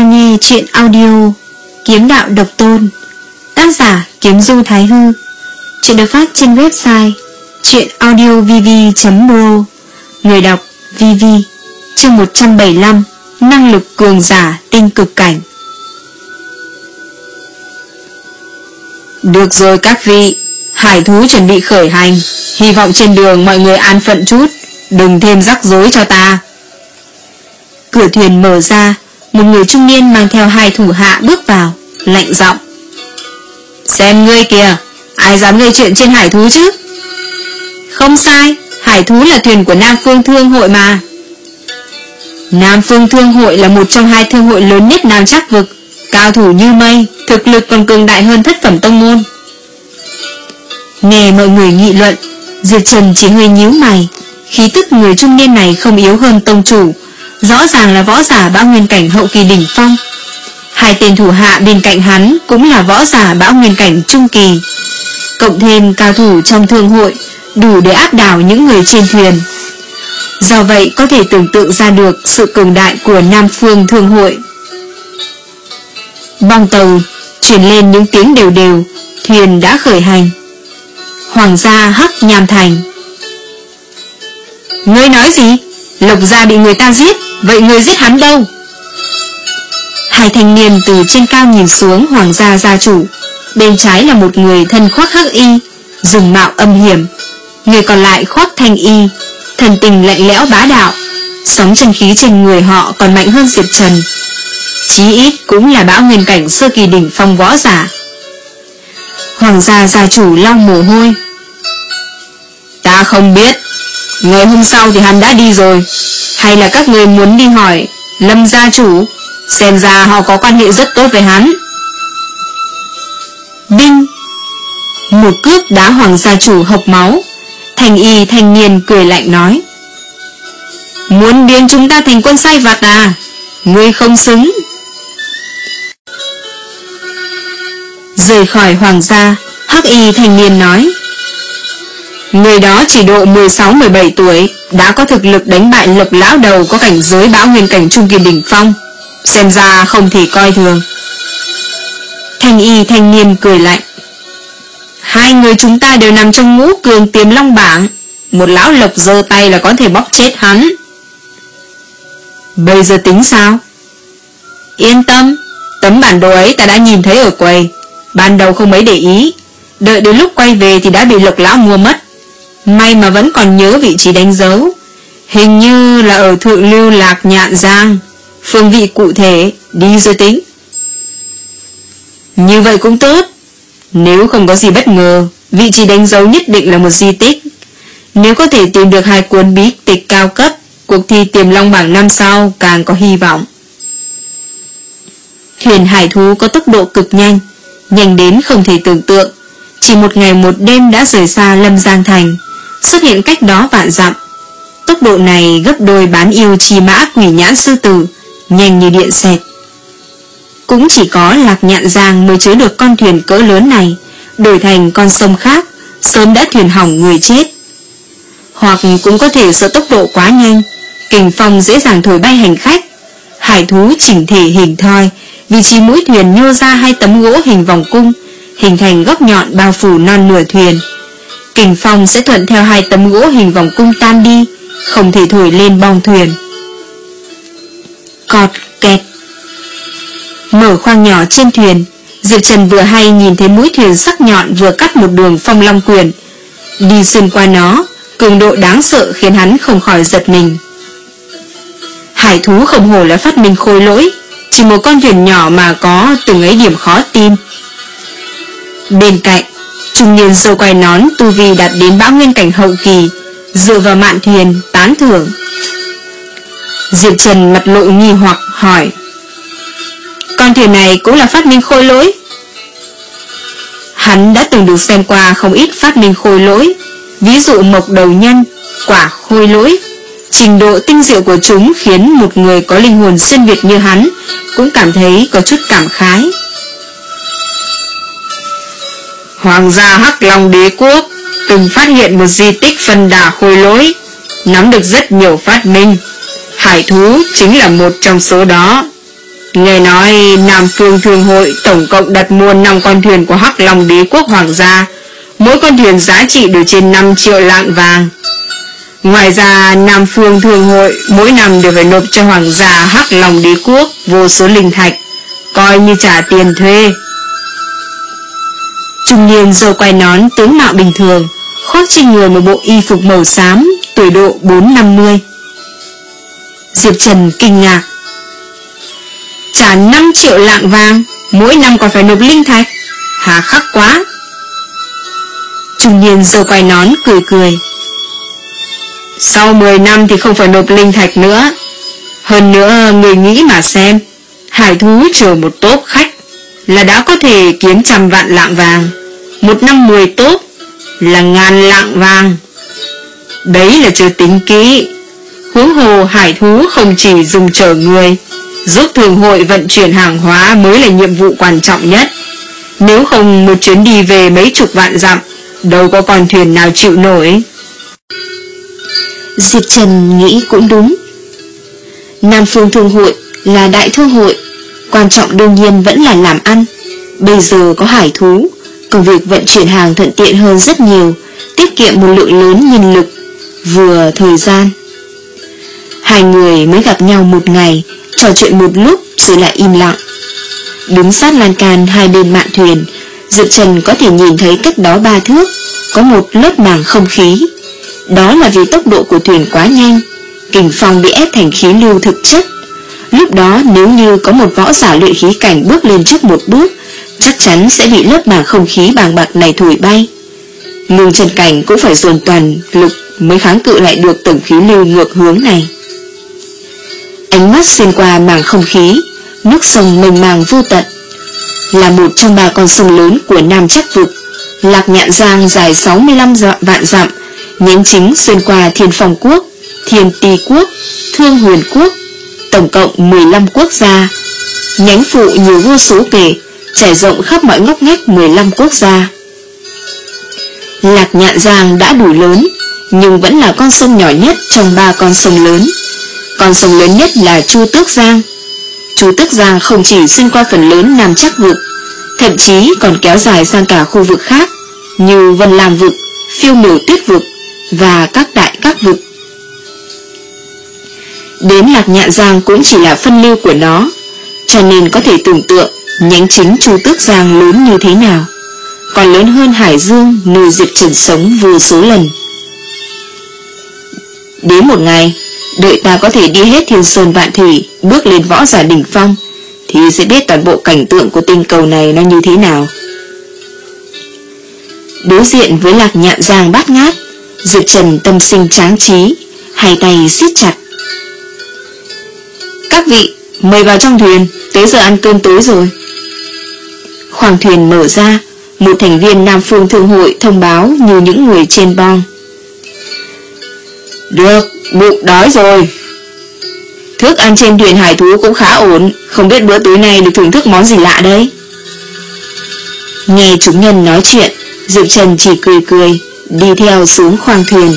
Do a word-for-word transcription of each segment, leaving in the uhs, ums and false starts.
đang nghe chuyện audio Kiếm Đạo Độc Tôn, tác giả Kiếm Du Thái Hư. Chuyện được phát trên website chuyenaudiovv chấm pro. Người đọc vê vê. Chương một trăm bảy mươi lăm. Năng lực cường giả tinh cực cảnh. Được rồi các vị, hải thú chuẩn bị khởi hành. Hy vọng trên đường mọi người an phận chút, đừng thêm rắc rối cho ta. Cửa thuyền mở ra, một người trung niên mang theo hai thủ hạ bước vào, lạnh giọng: Xem ngươi kìa, ai dám gây chuyện trên hải thú chứ? Không sai, hải thú là thuyền của Nam Phương Thương Hội mà. Nam Phương Thương Hội là một trong hai thương hội lớn nhất Nam Trác Vực, cao thủ như mây, thực lực còn cường đại hơn thất phẩm tông môn. Nghe mọi người nghị luận, Diệp Trần chỉ hơi nhíu mày. Khí tức người trung niên này không yếu hơn tông chủ, rõ ràng là võ giả bão nguyên cảnh hậu kỳ đỉnh phong. Hai tên thủ hạ bên cạnh hắn cũng là võ giả bão nguyên cảnh trung kỳ, cộng thêm cao thủ trong thương hội, đủ để áp đảo những người trên thuyền. Do vậy có thể tưởng tượng ra được sự cường đại của Nam Phương Thương Hội. Bong tàu truyền lên những tiếng đều đều, thuyền đã khởi hành. Hoàng gia Hắc Nham Thành. Ngươi nói gì? Lộc gia bị người ta giết, vậy ngươi giết hắn đâu? Hai thanh niên từ trên cao nhìn xuống Hoàng gia gia chủ. Bên trái là một người thân khoác hắc y, dùng mạo âm hiểm. Người còn lại khoác thanh y, thần tình lạnh lẽo bá đạo. Sóng chân khí trên người họ còn mạnh hơn Diệp Trần, chí ít cũng là bão nguyên cảnh sơ kỳ đỉnh phong võ giả. Hoàng gia gia chủ lau mồ hôi. Ta không biết, ngày hôm sau thì hắn đã đi rồi. Hay là các người muốn đi hỏi Lâm gia chủ? Xem ra họ có quan hệ rất tốt với hắn. Đinh! Một cước đá Hoàng gia chủ hộc máu. Thành y thanh niên cười lạnh nói: Muốn biến chúng ta thành quân sai vặt à? Ngươi không xứng. Rời khỏi Hoàng gia, hắc y thanh niên nói: Người đó chỉ độ mười sáu mười bảy tuổi, đã có thực lực đánh bại Lộc lão đầu có cảnh giới bão nguyên cảnh trung kỳ đỉnh phong, xem ra không thể coi thường. Thanh y thanh niên cười lạnh: Hai người chúng ta đều nằm trong ngũ cường tiềm long bảng, một lão Lộc giơ tay là có thể bóp chết hắn. Bây giờ tính sao? Yên tâm, tấm bản đồ ấy ta đã nhìn thấy ở quầy, ban đầu không mấy để ý, đợi đến lúc quay về thì đã bị Lộc lão mua mất. May mà vẫn còn nhớ vị trí đánh dấu, hình như là ở Thượng Lưu Lạc Nhạn Giang. Phương vị cụ thể đi rồi tính. Như vậy cũng tốt. Nếu không có gì bất ngờ, vị trí đánh dấu nhất định là một di tích. Nếu có thể tìm được hai cuốn bí tịch cao cấp, cuộc thi tiềm long bảng năm sau càng có hy vọng. Thuyền hải thú có tốc độ cực nhanh, nhanh đến không thể tưởng tượng. Chỉ một ngày một đêm đã rời xa Lâm Giang Thành, xuất hiện cách đó vạn dặm. Tốc độ này gấp đôi bán yêu chi mã quỷ nhãn sư tử, nhanh như điện xẹt. Cũng chỉ có Lạc Nhạn Giang mới chứa được con thuyền cỡ lớn này, đổi thành con sông khác sớm đã thuyền hỏng người chết. Hoặc cũng có thể sợ tốc độ quá nhanh, kình phong dễ dàng thổi bay hành khách. Hải thú chỉnh thể hình thoi, vị trí mũi thuyền nhô ra hai tấm gỗ hình vòng cung, hình thành góc nhọn bao phủ non nửa thuyền. Kình phong sẽ thuận theo hai tấm gỗ hình vòng cung tan đi, không thể thổi lên bong thuyền. Cọt kẹt. Mở khoang nhỏ trên thuyền, Diệp Trần vừa hay nhìn thấy mũi thuyền sắc nhọn vừa cắt một đường phong long quyền. Đi xuyên qua nó, cường độ đáng sợ khiến hắn không khỏi giật mình. Hải thú không hổ là phát minh khôi lỗi, chỉ một con thuyền nhỏ mà có từng ấy điểm khó tin. Bên cạnh, trung niên râu quai nón tu vi đạt đến bão nguyên cảnh hậu kỳ, dựa vào mạn thuyền tán thưởng. Diệp Trần mặt lộ nghi hoặc hỏi: Con thuyền này cũng là phát minh khôi lỗi? Hắn đã từng được xem qua không ít phát minh khôi lỗi, ví dụ mộc đầu nhân, quả khôi lỗi. Trình độ tinh diệu của chúng khiến một người có linh hồn xuyên việt như hắn cũng cảm thấy có chút cảm khái. Hoàng gia Hắc Long Đế Quốc từng phát hiện một di tích phân đà khôi lỗi, nắm được rất nhiều phát minh. Hải thú chính là một trong số đó. Nghe nói Nam Phương Thương hội tổng cộng đặt mua năm con thuyền của Hắc Long Đế quốc hoàng gia, mỗi con thuyền giá trị được trên năm triệu lạng vàng. Ngoài ra Nam Phương Thương hội mỗi năm đều phải nộp cho hoàng gia Hắc Long Đế quốc vô số linh thạch, coi như trả tiền thuê. Trung niên râu quai nón, tướng mạo bình thường, khoác trên người một bộ y phục màu xám, tuổi độ bốn năm mươi. Diệp Trần kinh ngạc. Trả năm triệu lạng vàng, mỗi năm còn phải nộp linh thạch, hà khắc quá. Trung niên râu quai nón cười cười. Sau mười năm thì không phải nộp linh thạch nữa. Hơn nữa người nghĩ mà xem, hải thú chờ một tốp khách là đã có thể kiếm trăm vạn lạng vàng, một năm mười tốp là ngàn lạng vàng. Đấy là chưa tính kỹ. Huống hồ hải thú không chỉ dùng chở người, giúp thương hội vận chuyển hàng hóa mới là nhiệm vụ quan trọng nhất. Nếu không một chuyến đi về mấy chục vạn dặm, đâu có con thuyền nào chịu nổi. Diệp Trần nghĩ cũng đúng. Nam Phương Thương hội là đại thương hội, quan trọng đương nhiên vẫn là làm ăn. Bây giờ có hải thú, công việc vận chuyển hàng thuận tiện hơn rất nhiều, tiết kiệm một lượng lớn nhân lực, vừa thời gian. Hai người mới gặp nhau một ngày, trò chuyện một lúc rồi lại im lặng. Đứng sát lan can hai bên mạn thuyền, Diệp Trần có thể nhìn thấy cách đó ba thước có một lớp màng không khí. Đó là vì tốc độ của thuyền quá nhanh, kình phong bị ép thành khí lưu thực chất. Lúc đó nếu như có một võ giả luyện khí cảnh bước lên trước một bước, chắc chắn sẽ bị lớp màng không khí bàng bạc này thổi bay. Ngưng chân cảnh cũng phải dồn toàn lực mới kháng cự lại được tổng khí lưu ngược hướng này. Ánh mắt xuyên qua màng không khí, nước sông mênh mang vô tận. Là một trong ba con sông lớn của Nam Trắc vực, Lạc Nhạn Giang dài sáu mươi lăm vạn dặm, nhánh chính xuyên qua Thiên Phong quốc, Thiên Ti quốc, Thương Huyền quốc, tổng cộng mười lăm quốc gia. Nhánh phụ nhiều vô số kể, trải rộng khắp mọi ngóc ngách mười lăm quốc gia. Lạc Nhạn Giang đã đủ lớn, nhưng vẫn là con sông nhỏ nhất trong ba con sông lớn. Con sông lớn nhất là Chu Tước Giang. Chu Tước Giang không chỉ xuyên qua phần lớn Nam Trắc vực, thậm chí còn kéo dài sang cả khu vực khác như Vân Lam vực, Phiêu Miểu Tuyết vực và các đại các vực. Đến Lạc Nhạn Giang cũng chỉ là phân lưu của nó, cho nên có thể tưởng tượng nhánh chính Chu Tước Giang lớn như thế nào, còn lớn hơn Hải Dương nơi Diệp Trần sống vô số lần. Đến một ngày, đợi ta có thể đi hết thiên sơn vạn thủy, bước lên võ giả đỉnh phong, thì sẽ biết toàn bộ cảnh tượng của tinh cầu này nó như thế nào. Đối diện với Lạc Nhạn Giang bát ngát, Diệp Trần tâm sinh tráng trí, hai tay siết chặt. Các vị, mời vào trong thuyền, tới giờ ăn cơm tối rồi. Khoang thuyền mở ra, một thành viên Nam Phương Thương hội thông báo như những người trên bong. Được, bụng đói rồi. Thức ăn trên thuyền hải thú cũng khá ổn, không biết bữa tối nay được thưởng thức món gì lạ đấy. Nghe chúng nhân nói chuyện, Diệp Trần chỉ cười cười, đi theo xuống khoang thuyền.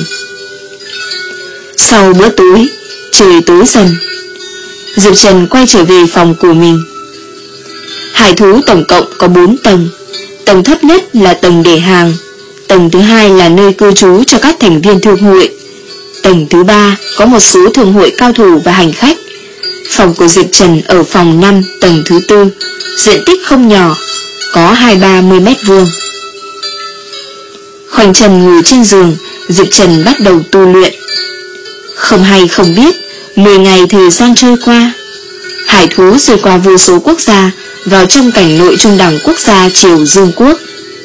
Sau bữa tối, trời tối dần, Diệp Trần quay trở về phòng của mình. Hải thú tổng cộng có bốn tầng. Tầng thấp nhất là tầng để hàng, tầng thứ hai là nơi cư trú cho các thành viên thương hội, tầng thứ ba có một số thương hội cao thủ và hành khách. Phòng của Diệp Trần ở phòng năm, tầng thứ tư, diện tích không nhỏ, có hai ba mươi mét vuông. Khoanh chân ngồi trên giường, Diệp Trần bắt đầu tu luyện. Không hay không biết, mười ngày thời gian trôi qua, hải thú rời qua vô số quốc gia, vào trong cảnh nội trung đẳng quốc gia Triều Dương quốc.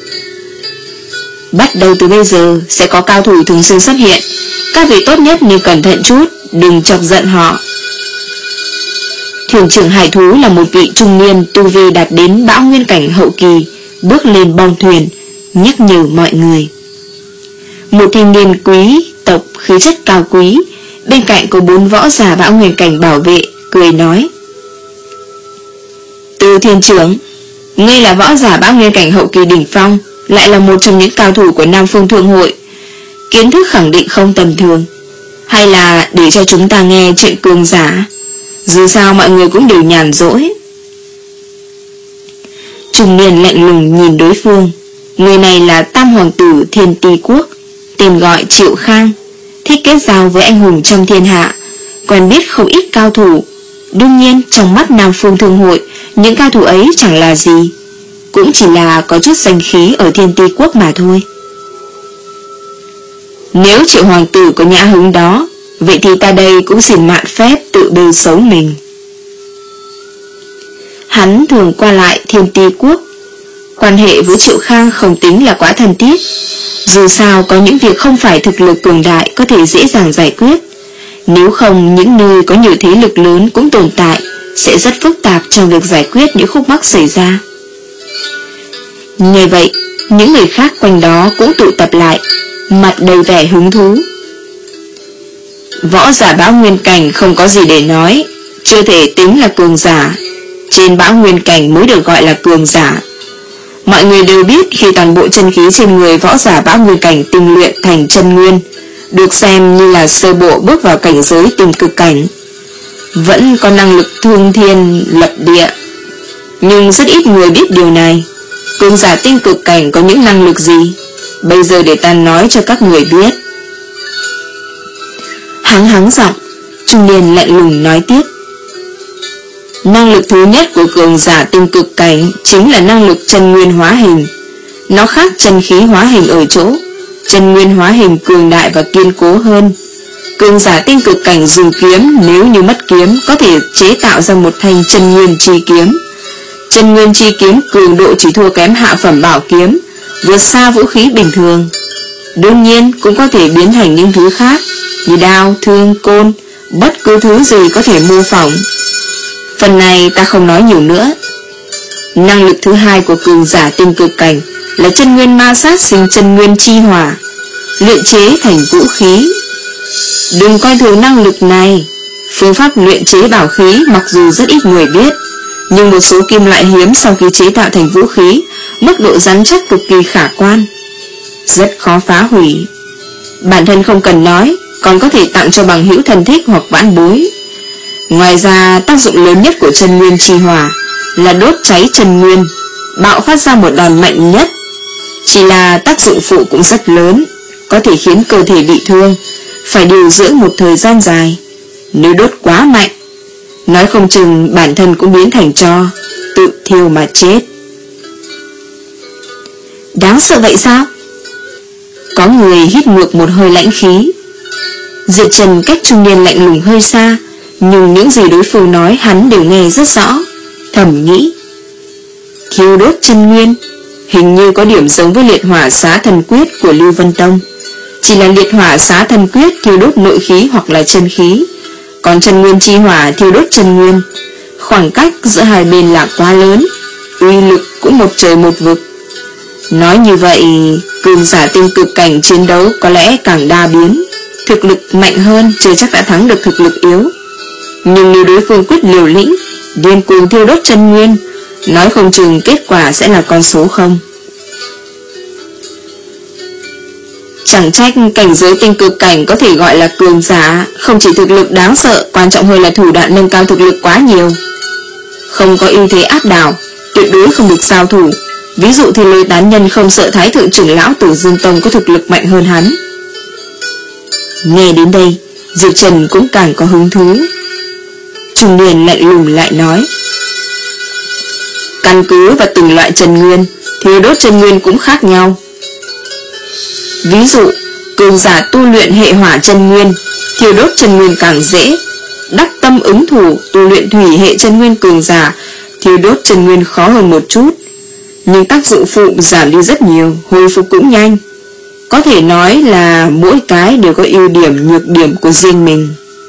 Bắt đầu từ bây giờ sẽ có cao thủ thường xuyên xuất hiện, các vị tốt nhất nên cẩn thận chút, đừng chọc giận họ. Thuyền trưởng hải thú là một vị trung niên tu vi đạt đến bão nguyên cảnh hậu kỳ, bước lên bong thuyền, nhắc nhở mọi người. Một thanh niên quý tộc khí chất cao quý, bên cạnh có bốn võ giả bão nguyên cảnh bảo vệ, cười nói: Từ thuyền trưởng, ngươi là võ giả bão nguyên cảnh hậu kỳ đỉnh phong, lại là một trong những cao thủ của Nam Phương Thương hội, kiến thức khẳng định không tầm thường. Hay là để cho chúng ta nghe chuyện cường giả, dù sao mọi người cũng đều nhàn rỗi, Trung niên lạnh lùng nhìn đối phương. Người này là Tam Hoàng tử Thiên Ti Quốc, tên gọi Triệu Khang, thích kết giao với anh hùng trong thiên hạ, quen biết không ít cao thủ. Đương nhiên trong mắt Nam Phương Thương hội, những cao thủ ấy chẳng là gì, cũng chỉ là có chút danh khí ở Thiên Ti Quốc mà thôi. Nếu Triệu Hoàng tử có nhã hứng đó, vậy thì ta đây cũng xin mạn phép tự bêu xấu mình. Hắn thường qua lại Thiên Ti Quốc, quan hệ với Triệu Khang không tính là quá thân thiết. Dù sao có những việc không phải thực lực cường đại có thể dễ dàng giải quyết, nếu không những nơi có nhiều thế lực lớn cũng tồn tại sẽ rất phức tạp trong việc giải quyết những khúc mắc xảy ra. Như vậy, những người khác quanh đó cũng tụ tập lại, mặt đầy vẻ hứng thú. Võ giả Bão Nguyên Cảnh không có gì để nói, chưa thể tính là cường giả. Trên Bão Nguyên Cảnh mới được gọi là cường giả. Mọi người đều biết khi toàn bộ chân khí trên người võ giả Bão Nguyên Cảnh tinh luyện thành chân nguyên, được xem như là sơ bộ bước vào cảnh giới tinh cực cảnh, vẫn có năng lực thương thiên lập địa. Nhưng rất ít người biết điều này. Cường giả tinh cực cảnh có những năng lực gì? Bây giờ để ta nói cho các người biết. Hắng hắng giọng, trung niên lạnh lùng nói tiếp. Năng lực thứ nhất của cường giả tinh cực cảnh chính là năng lực chân nguyên hóa hình. Nó khác chân khí hóa hình ở chỗ chân nguyên hóa hình cường đại và kiên cố hơn. Cường giả tinh cực cảnh dùng kiếm, nếu như mất kiếm có thể chế tạo ra một thanh chân nguyên chi kiếm. Chân nguyên chi kiếm cường độ chỉ thua kém hạ phẩm bảo kiếm, vượt xa vũ khí bình thường. Đương nhiên cũng có thể biến thành những thứ khác như đao, thương, côn, bất cứ thứ gì có thể mô phỏng. Phần này ta không nói nhiều nữa. Năng lực thứ hai của cường giả tinh cực cảnh là chân nguyên ma sát sinh chân nguyên chi hỏa, luyện chế thành vũ khí. Đừng coi thường năng lực này. Phương pháp luyện chế bảo khí mặc dù rất ít người biết, nhưng một số kim loại hiếm sau khi chế tạo thành vũ khí, mức độ rắn chắc cực kỳ khả quan, rất khó phá hủy. Bản thân không cần nói, còn có thể tặng cho bằng hữu thân thích hoặc vãn bối. Ngoài ra, tác dụng lớn nhất của chân nguyên chi hỏa là đốt cháy chân nguyên, bạo phát ra một đòn mạnh nhất. Chỉ là tác dụng phụ cũng rất lớn, có thể khiến cơ thể bị thương, phải điều dưỡng một thời gian dài. Nếu đốt quá mạnh, nói không chừng bản thân cũng biến thành tro, tự thiêu mà chết. Đáng sợ vậy sao? Có người hít ngược một hơi lãnh khí. Diệp Trần cách trung niên lạnh lùng hơi xa, nhưng những gì đối phương nói hắn đều nghe rất rõ. Thầm nghĩ, thiêu đốt chân nguyên hình như có điểm giống với liệt hỏa xá thần quyết của Lưu Vân Tông. Chỉ là liệt hỏa xá thần quyết thiêu đốt nội khí hoặc là chân khí, còn chân nguyên chi hỏa thiêu đốt chân nguyên. Khoảng cách giữa hai bên là quá lớn, uy lực cũng một trời một vực. Nói như vậy, cường giả tinh cực cảnh chiến đấu có lẽ càng đa biến, thực lực mạnh hơn chưa chắc đã thắng được thực lực yếu. Nhưng nếu đối phương quyết liều lĩnh, điên cuồng thiêu đốt chân nguyên, nói không chừng kết quả sẽ là con số không. Chẳng trách cảnh giới tinh cực cảnh có thể gọi là cường giả, không chỉ thực lực đáng sợ, quan trọng hơn là thủ đoạn nâng cao thực lực quá nhiều. Không có ưu thế áp đảo, tuyệt đối không được giao thủ. Ví dụ thì Lôi Tán Nhân không sợ Thái thượng trưởng lão Tử Dương Tông có thực lực mạnh hơn hắn. Nghe đến đây, Diệp Trần cũng càng có hứng thú. Trung niên lạnh lùng lại nói, căn cứ vào từng loại chân nguyên, thiêu đốt chân nguyên cũng khác nhau. Ví dụ, cường giả tu luyện hệ hỏa chân nguyên, thiêu đốt chân nguyên càng dễ. Đắc tâm ứng thủ tu luyện thủy hệ chân nguyên cường giả, thiêu đốt chân nguyên khó hơn một chút, nhưng tác dụng phụ giảm đi rất nhiều, hồi phục cũng nhanh. Có thể nói là mỗi cái đều có ưu điểm nhược điểm của riêng mình.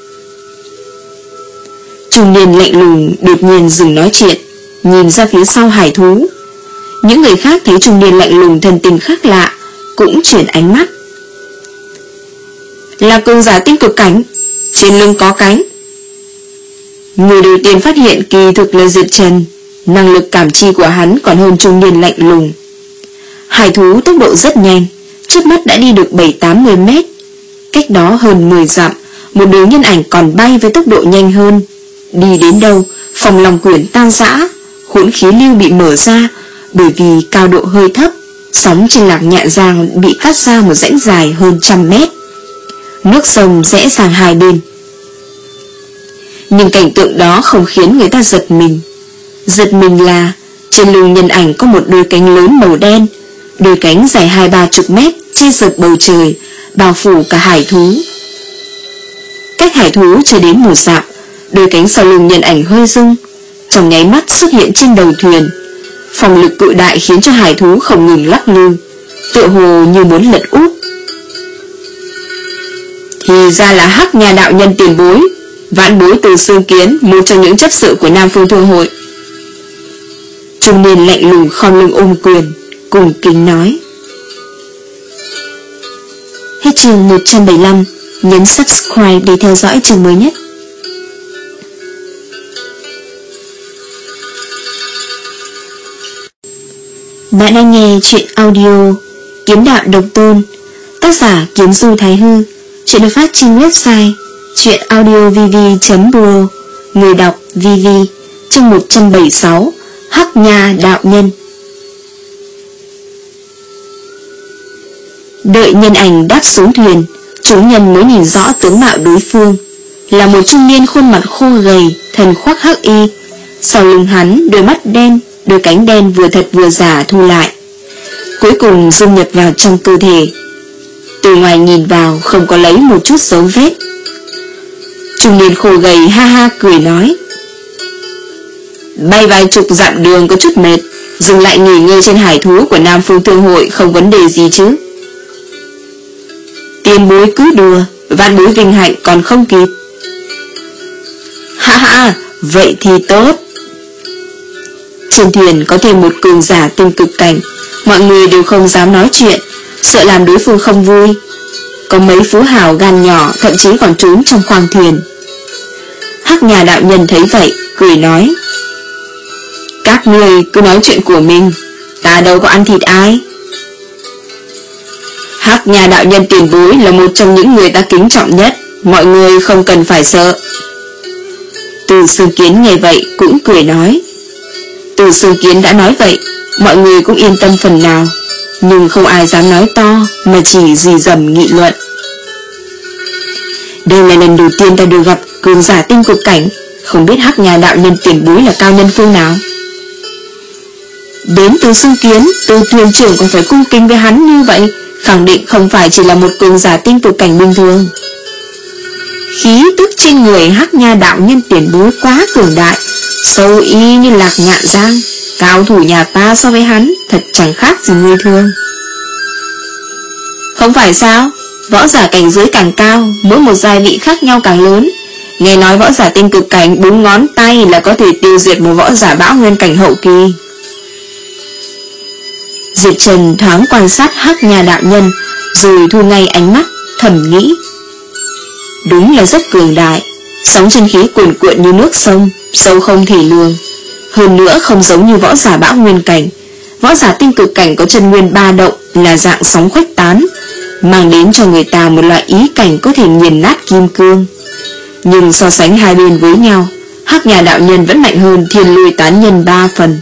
Trung niên lạnh lùng đột nhiên dừng nói chuyện, nhìn ra phía sau hải thú. Những người khác thấy trung niên lạnh lùng thần tình khác lạ, cũng chuyển ánh mắt. Là cường giả tinh cực cảnh, trên lưng có cánh. Người đầu tiên phát hiện kỳ thực là Diệp Trần. Năng lực cảm chi của hắn còn hơn trung niên lạnh lùng. Hải thú tốc độ rất nhanh, chớp mắt đã đi được bảy tám mươi mét. Cách đó hơn mười dặm, một đường nhân ảnh còn bay với tốc độ nhanh hơn. Đi đến đâu, phòng lòng quyển tan rã, hỗn khí lưu bị mở ra, Bởi vì cao độ hơi thấp, sóng trên Lạc Nhạn Giang bị cắt ra một rãnh dài hơn trăm mét. Nước sông rẽ sang hai bên. Nhưng cảnh tượng đó không khiến người ta giật mình. Giật mình là trên lưng nhân ảnh có một đôi cánh lớn màu đen, đôi cánh dài hai ba chục mét che rực bầu trời, bao phủ cả hải thú. Cách hải thú chưa đến một dặm, đôi cánh sau lưng nhân ảnh hơi rung, trong nháy mắt xuất hiện trên đầu thuyền. Phòng lực cự đại khiến cho hải thú không ngừng lắc lư, tựa hồ như muốn lật úp. Thì ra là Hắc Nha đạo nhân tiền bối, vãn bối Từ Xương Kiến, một trong những chấp sự của Nam Phương Thương hội. Trung niên lạnh lùng khom lưng ôm quyền, cùng kính nói. Hết chương một trăm bảy mươi lăm, nhấn subscribe để theo dõi chương mới nhất. Bạn đang nghe chuyện audio Kiếm Đạo Độc Tôn, tác giả Kiếm Du Thái Hư. Chuyện được phát trên website chuyenaudiovv chấm pro. Người đọc vê vê. Chương một trăm bảy mươi sáu, Hắc Nha đạo nhân. Đợi nhân ảnh đáp xuống thuyền, chúng nhân mới nhìn rõ tướng mạo đối phương. Là một trung niên khuôn mặt khô gầy, thân khoác hắc y. Sau lưng hắn, đôi mắt đen, đôi cánh đen vừa thật vừa giả thu lại, cuối cùng dung nhập vào trong cơ thể. Từ ngoài nhìn vào không có lấy một chút dấu vết. Trung niên khô gầy ha ha cười nói. Bay vài chục dặm đường có chút mệt, dừng lại nghỉ ngơi trên hải thú của Nam Phương Thương hội không vấn đề gì chứ? Tiền bối cứ đùa, vạn bối vinh hạnh còn không kịp. Ha ha, vậy thì tốt. Trên thuyền có thêm một cường giả tinh cực cảnh, mọi người đều không dám nói chuyện, sợ làm đối phương không vui. Có mấy phú hào gan nhỏ thậm chí còn trốn trong khoang thuyền. Hắc Nha đạo nhân thấy vậy, cười nói. Các người cứ nói chuyện của mình, ta đâu có ăn thịt ai. Hắc Nha đạo nhân tiền bối là một trong những người ta kính trọng nhất, mọi người không cần phải sợ. Từ Xương Kiến nghe vậy cũng cười nói. Từ Xương Kiến đã nói vậy, mọi người cũng yên tâm phần nào, nhưng không ai dám nói to, mà chỉ rì rầm nghị luận. Đây là lần đầu tiên ta được gặp cường giả tinh cực cảnh, không biết Hắc Nha đạo nhân tiền bối là cao nhân phương nào. Đến Từ Xương Kiến, Từ thuyền trưởng còn phải cung kính với hắn như vậy, khẳng định không phải chỉ là một cường giả tinh cực cảnh bình thường. Khí tức trên người Hắc Nha đạo nhân tiền bối quá cường đại, sâu y như Lạc Nhạn Giang. Cao thủ nhà ta so với hắn thật chẳng khác gì người thường. Không phải sao? Võ giả cảnh giới càng cao, mỗi một giai vị khác nhau càng lớn. Nghe nói võ giả tinh cực cảnh bốn ngón tay là có thể tiêu diệt một võ giả bão nguyên cảnh hậu kỳ. Diệp Trần thoáng quan sát Hắc Nha đạo nhân, rồi thu ngay ánh mắt, thầm nghĩ. Đúng là rất cường đại, sóng chân khí cuồn cuộn như nước sông, sâu không thể lường. Hơn nữa không giống như võ giả bão nguyên cảnh, võ giả tinh cực cảnh có chân nguyên ba động là dạng sóng khuếch tán, mang đến cho người ta một loại ý cảnh có thể nghiền nát kim cương. Nhưng so sánh hai bên với nhau, Hắc Nha đạo nhân vẫn mạnh hơn Thiên Lôi tán nhân ba phần.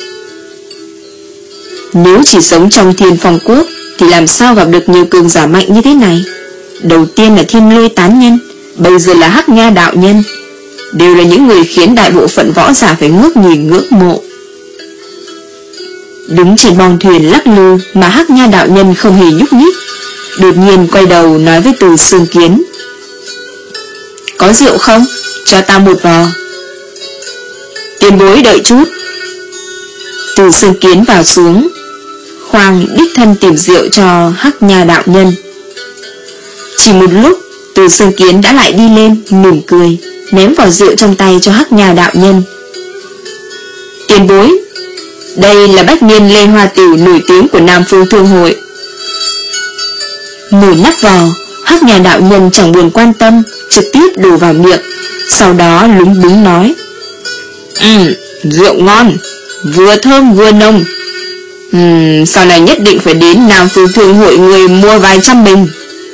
Nếu chỉ sống trong Thiên Phong Quốc thì làm sao gặp được nhiều cường giả mạnh như thế này? Đầu tiên là Thiên Lôi tán nhân, bây giờ là Hắc Nha đạo nhân, đều là những người khiến đại bộ phận võ giả phải ngước nhìn ngưỡng mộ. Đứng trên bong thuyền lắc lư mà Hắc Nha đạo nhân không hề nhúc nhích, đột nhiên quay đầu nói với Từ Xương Kiến. Có rượu không? Cho ta một vò. Tiền bối đợi chút. Từ Xương Kiến vào xuống khoang đích thân tìm rượu cho Hắc Nha đạo nhân. Chỉ một lúc, Từ Xương Kiến đã lại đi lên, mỉm cười, ném vỏ rượu trong tay cho Hắc Nha đạo nhân. Tiền bối, đây là bách niên lê hoa tiểu nổi tiếng của Nam Phương Thương hội. Mở nắp vò, Hắc Nha đạo nhân chẳng buồn quan tâm, trực tiếp đổ vào miệng, sau đó lúng búng nói. Ừm, rượu ngon, vừa thơm vừa nồng. Ừm, sau này nhất định phải đến Nam Phương Thương hội người mua vài trăm bình.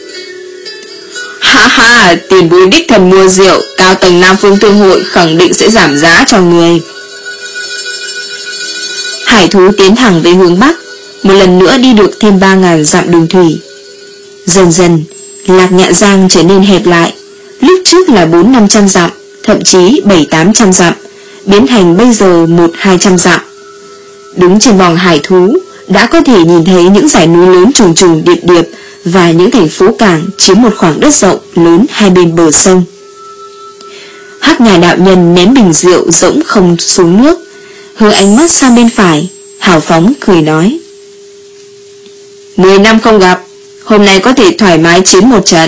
Ha ha, tiền bối đích thần mua rượu, cao tầng Nam Phương Thương hội khẳng định sẽ giảm giá cho người. Hải thú tiến thẳng về hướng Bắc, một lần nữa đi được thêm ba ngàn dặm đường thủy. Dần dần, Lạc Nhạn Giang trở nên hẹp lại, lúc trước là bốn năm trăm dặm, thậm chí bảy tám trăm dặm, biến thành bây giờ một hai trăm dặm. Đứng trên bòng hải thú, đã có thể nhìn thấy những dải núi lớn trùng trùng điệp điệp và những thành phố cảng chiếm một khoảng đất rộng lớn hai bên bờ sông. Hắc Nhà đạo nhân ném bình rượu rỗng không xuống nước, hướng ánh mắt sang bên phải, hào phóng cười nói: Mười năm không gặp, hôm nay có thể thoải mái chiến một trận.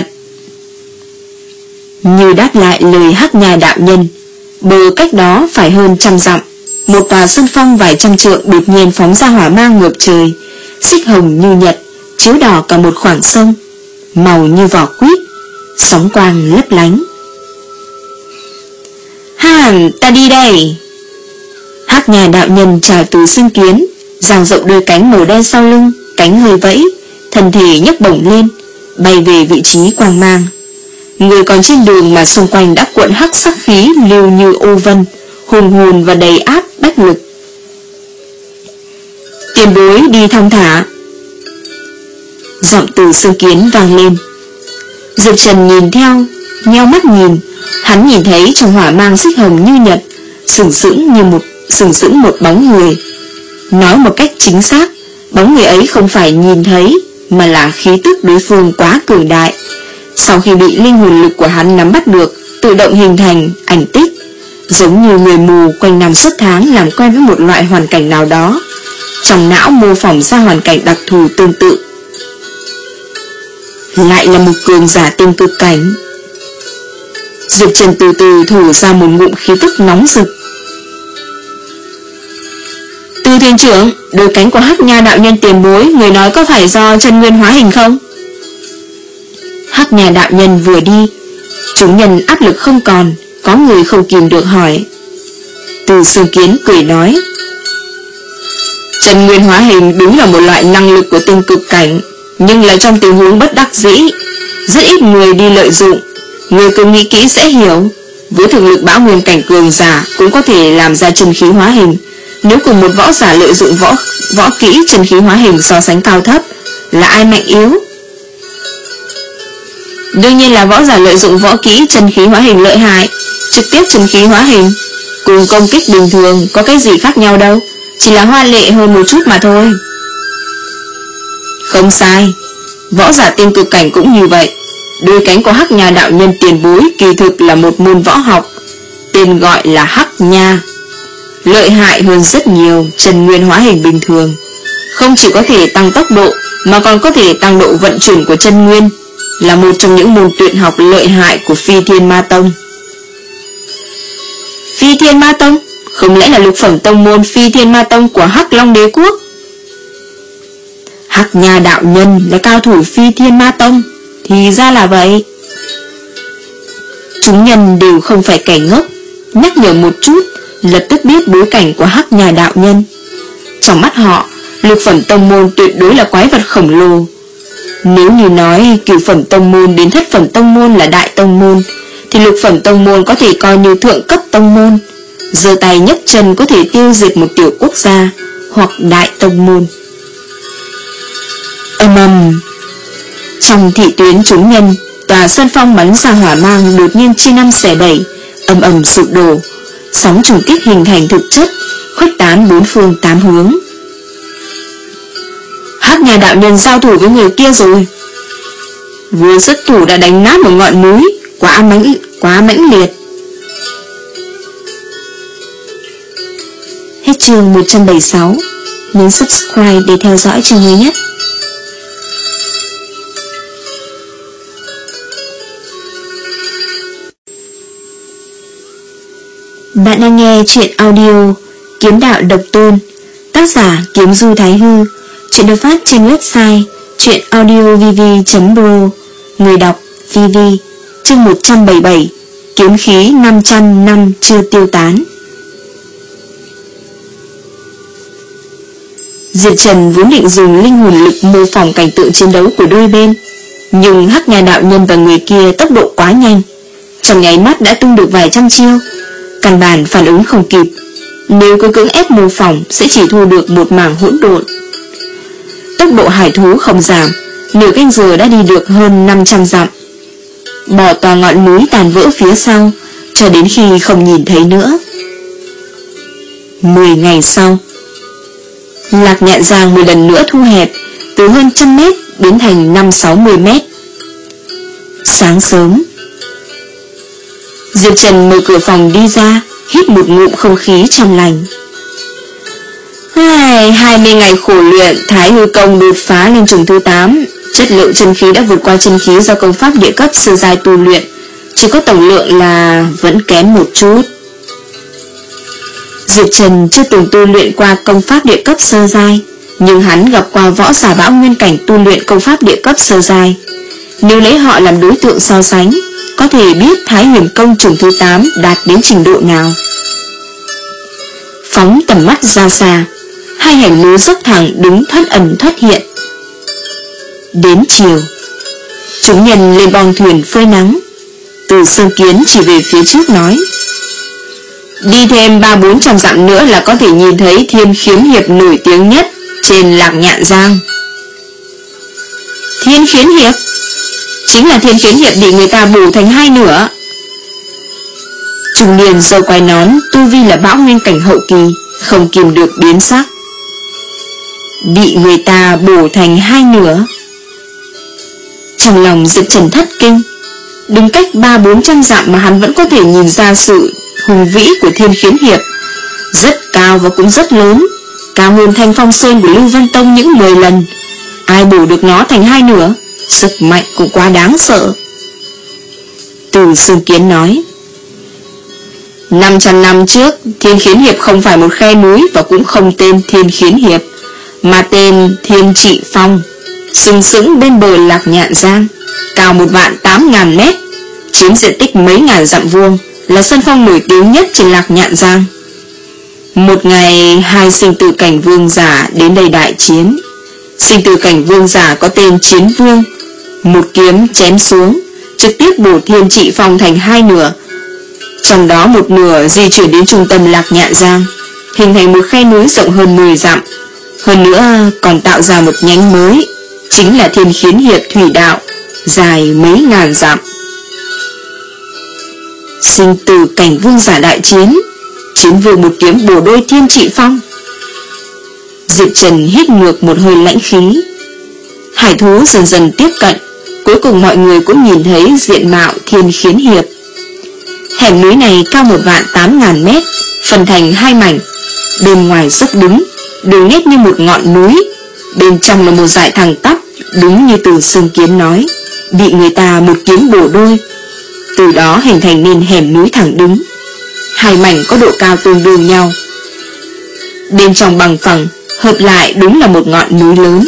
Như đáp lại lời Hắc Nhà đạo nhân, bờ cách đó phải hơn trăm dặm, một tòa sân phong vài trăm trượng đột nhiên phóng ra hỏa mang ngập trời, xích hồng như nhật, chiếu đỏ cả một khoảng sông, màu như vỏ quýt, sóng quang lấp lánh. Hàn, ta đi đây. Hắc Nhà đạo nhân chào từ xương kiến, dang rộng đôi cánh màu đen sau lưng, cánh hơi vẫy, thân thể nhấc bổng lên, bay về vị trí quang mang. Người còn trên đường mà xung quanh đã cuộn hắc sắc khí lưu như ô vân, hùng hồn và đầy áp bách lực. Tiền bối đi thong thả. Giọng từ xương kiến vang lên. Diệp Trần nhìn theo, nheo mắt nhìn, hắn nhìn thấy trong hỏa mang xích hồng như nhật, sừng sững như một sừng sững một bóng người. Nói một cách chính xác, bóng người ấy không phải nhìn thấy, mà là khí tức đối phương quá cường đại. Sau khi bị linh hồn lực của hắn nắm bắt được, tự động hình thành ảnh tích, giống như người mù quanh năm suốt tháng làm quen với một loại hoàn cảnh nào đó, trong não mô phỏng ra hoàn cảnh đặc thù tương tự. Lại là một cường giả tinh cực cảnh. Diệp Trần từ từ thổ ra một ngụm khí tức nóng rực. Từ thuyền trưởng, đôi cánh của Hắc Nha đạo nhân tiền bối, người nói có phải do chân nguyên hóa hình không? Hắc Nha đạo nhân vừa đi, chúng nhân áp lực không còn, có người không kìm được hỏi. Từ Sương Kiến cười nói: Chân nguyên hóa hình đúng là một loại năng lực của tinh cực cảnh, nhưng là trong tình huống bất đắc dĩ, rất ít người đi lợi dụng. Người cứ nghĩ kỹ sẽ hiểu, với thực lực bão nguyên cảnh cường giả cũng có thể làm ra chân khí hóa hình. Nếu cùng một võ giả lợi dụng võ võ kỹ chân khí hóa hình so sánh cao thấp, là ai mạnh yếu? Đương nhiên là võ giả lợi dụng võ kỹ chân khí hóa hình lợi hại. Trực tiếp chân khí hóa hình cùng công kích bình thường có cái gì khác nhau đâu, chỉ là hoa lệ hơn một chút mà thôi. Không sai, võ giả tinh cực cảnh cũng như vậy. Đôi cánh của Hắc Nha đạo nhân tiền bối kỳ thực là một môn võ học, tên gọi là Hắc Nha, lợi hại hơn rất nhiều chân nguyên hóa hình bình thường. Không chỉ có thể tăng tốc độ, mà còn có thể tăng độ vận chuyển của chân nguyên, là một trong những môn tuyệt học lợi hại của Phi Thiên Ma Tông. Phi Thiên Ma Tông? Không lẽ là lục phẩm tông môn Phi Thiên Ma Tông của Hắc Long Đế Quốc? Hắc Nha đạo nhân là cao thủ Phi Thiên Ma Tông, thì ra là vậy. Chúng nhân đều không phải kẻ ngốc, nhắc nhở một chút lập tức biết bối cảnh của Hắc Nha đạo nhân. Trong mắt họ, lục phẩm tông môn tuyệt đối là quái vật khổng lồ. Nếu như nói cửu phẩm tông môn đến thất phẩm tông môn là đại tông môn, thì lục phẩm tông môn có thể coi như thượng cấp tông môn, giơ tay nhấc chân có thể tiêu diệt một tiểu quốc gia hoặc đại tông môn. Âm ầm. Trong thị tuyến chúng nhân, tòa sân phong bắn ra hỏa mang đột nhiên chia năm xẻ bảy, ầm ầm sụp đổ, sóng trùng kích hình thành thực chất, khuếch tán bốn phương tám hướng. Hắc Nha đạo nhân giao thủ với người kia rồi. Vừa xuất thủ đã đánh nát một ngọn núi, quá mãnh quá mãnh liệt. Hết chương một trăm bảy mươi sáu. Nhấn subscribe để theo dõi chương mới nhất. Bạn đang nghe truyện audio Kiếm Đạo Độc Tôn, tác giả Kiếm Du Thái Hư. Chuyện được phát trên website truyệnaudiovv chấm pro. Người đọc vê vê. Chương một trăm bảy mươi bảy. Kiếm khí năm trăm năm chưa tiêu tán. Diệp Trần vốn định dùng linh hồn lực mô phỏng cảnh tượng chiến đấu của đôi bên, nhưng Hắc Nha đạo nhân và người kia tốc độ quá nhanh, trong nháy mắt đã tung được vài trăm chiêu, căn bản phản ứng không kịp. Nếu cứ cưỡng ép mô phỏng sẽ chỉ thu được một mảng hỗn độn. Tốc độ hải thú không giảm, nửa canh giờ đã đi được hơn năm trăm dặm. Bỏ tòa ngọn núi tàn vỡ phía sau, cho đến khi không nhìn thấy nữa. Mười ngày sau, Lạc Nhạn Giang một lần nữa thu hẹp, từ hơn trăm mét biến thành năm sáu mươi mét. Sáng sớm, Diệp Trần mở cửa phòng đi ra, hít một ngụm không khí trong lành. Hai mươi ngày khổ luyện, Thái Hư Công đột phá lên trùng thứ tám, chất lượng chân khí đã vượt qua chân khí do công pháp địa cấp sơ giai tu luyện, chỉ có tổng lượng là vẫn kém một chút. Diệp Trần chưa từng tu luyện qua công pháp địa cấp sơ giai, nhưng hắn gặp qua võ giả bão nguyên cảnh tu luyện công pháp địa cấp sơ giai. Nếu lấy họ làm đối tượng so sánh, có thể biết Thái Huyền Công trùng thứ tám đạt đến trình độ nào. Phóng tầm mắt ra xa, hai hẻm núi dốc thẳng đứng thoát ẩn thoát hiện. Đến chiều, chúng nhân lên bong thuyền phơi nắng. Từ Sơn Kiến chỉ về phía trước nói: đi thêm ba bốn trăm dặm nữa là có thể nhìn thấy Thiên Khiếm Hiệp nổi tiếng nhất trên Lạc Nhạn Giang. Thiên Khiếm Hiệp? Chính là Thiên Khiếm Hiệp bị người ta bổ thành hai nửa. Trung niên râu quai nón tu vi là bão nguyên cảnh hậu kỳ, không kìm được biến sắc. Bị người ta bổ thành hai nửa. Trong lòng Diệp Trần thất kinh, đứng cách ba bốn trăm dặm mà hắn vẫn có thể nhìn ra sự hùng vĩ của Thiên Khiếm Hiệp, rất cao và cũng rất lớn, cao hơn Thanh Phong Sơn của Lưu Vân Tông những mười lần. Ai bổ được nó thành hai nửa, sức mạnh cũng quá đáng sợ. Từ Sơn Kiến nói: năm trăm năm trước, Thiên Khiếm Hiệp không phải một khe núi và cũng không tên Thiên Khiếm Hiệp, mà tên Thiên Trị Phong, sừng sững bên bờ Lạc Nhạn Giang, cao một vạn tám ngàn mét, chiếm diện tích mấy ngàn dặm vuông, là sân phong nổi tiếng nhất trên Lạc Nhạn Giang. Một ngày, hai sinh tử cảnh vương giả đến đây đại chiến. Sinh tử cảnh vương giả có tên Chiến Vương, một kiếm chém xuống, trực tiếp bổ Thiên Trị Phong thành hai nửa. Trong đó một nửa di chuyển đến trung tâm Lạc Nhạn Giang, hình thành một khe núi rộng hơn mười dặm. Hơn nữa còn tạo ra một nhánh mới, chính là Thiên Khiếm Hiệp Thủy Đạo, dài mấy ngàn dặm. Sinh tử cảnh vương giả đại chiến, Chiến Vương một kiếm bổ đôi Thiên Trị Phong. Diệp Trần hít ngược một hơi lãnh khí. Hải thú dần dần tiếp cận, cuối cùng mọi người cũng nhìn thấy diện mạo Thiên Khiếm Hiệp. Hẻm núi này cao một vạn tám ngàn mét, phân thành hai mảnh, bên ngoài dốc đứng, đường nét như một ngọn núi, bên trong là một dải thẳng tắp, đúng như Từ Sơn Kiến nói, bị người ta một kiếm bổ đôi, từ đó hình thành nên hẻm núi thẳng đứng. Hai mảnh có độ cao tương đương nhau, bên trong bằng phẳng, hợp lại đúng là một ngọn núi lớn.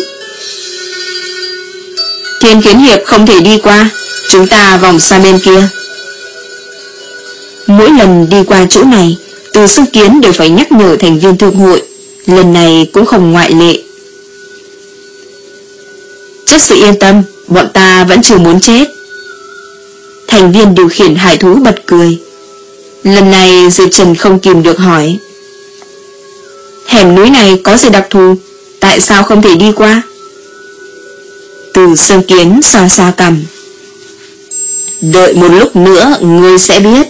Thiên Khiếm Hiệp không thể đi qua, chúng ta vòng sang bên kia. Mỗi lần đi qua chỗ này, Từ Sơn Kiến đều phải nhắc nhở thành viên thương hội, lần này cũng không ngoại lệ. Chấp sự yên tâm, bọn ta vẫn chưa muốn chết. Thành viên điều khiển hải thú bật cười. Lần này Diệp Trần không kìm được hỏi: hẻm núi này có gì đặc thù, tại sao không thể đi qua? Từ Sơn Kiến xoa xoa cằm: đợi một lúc nữa ngươi sẽ biết.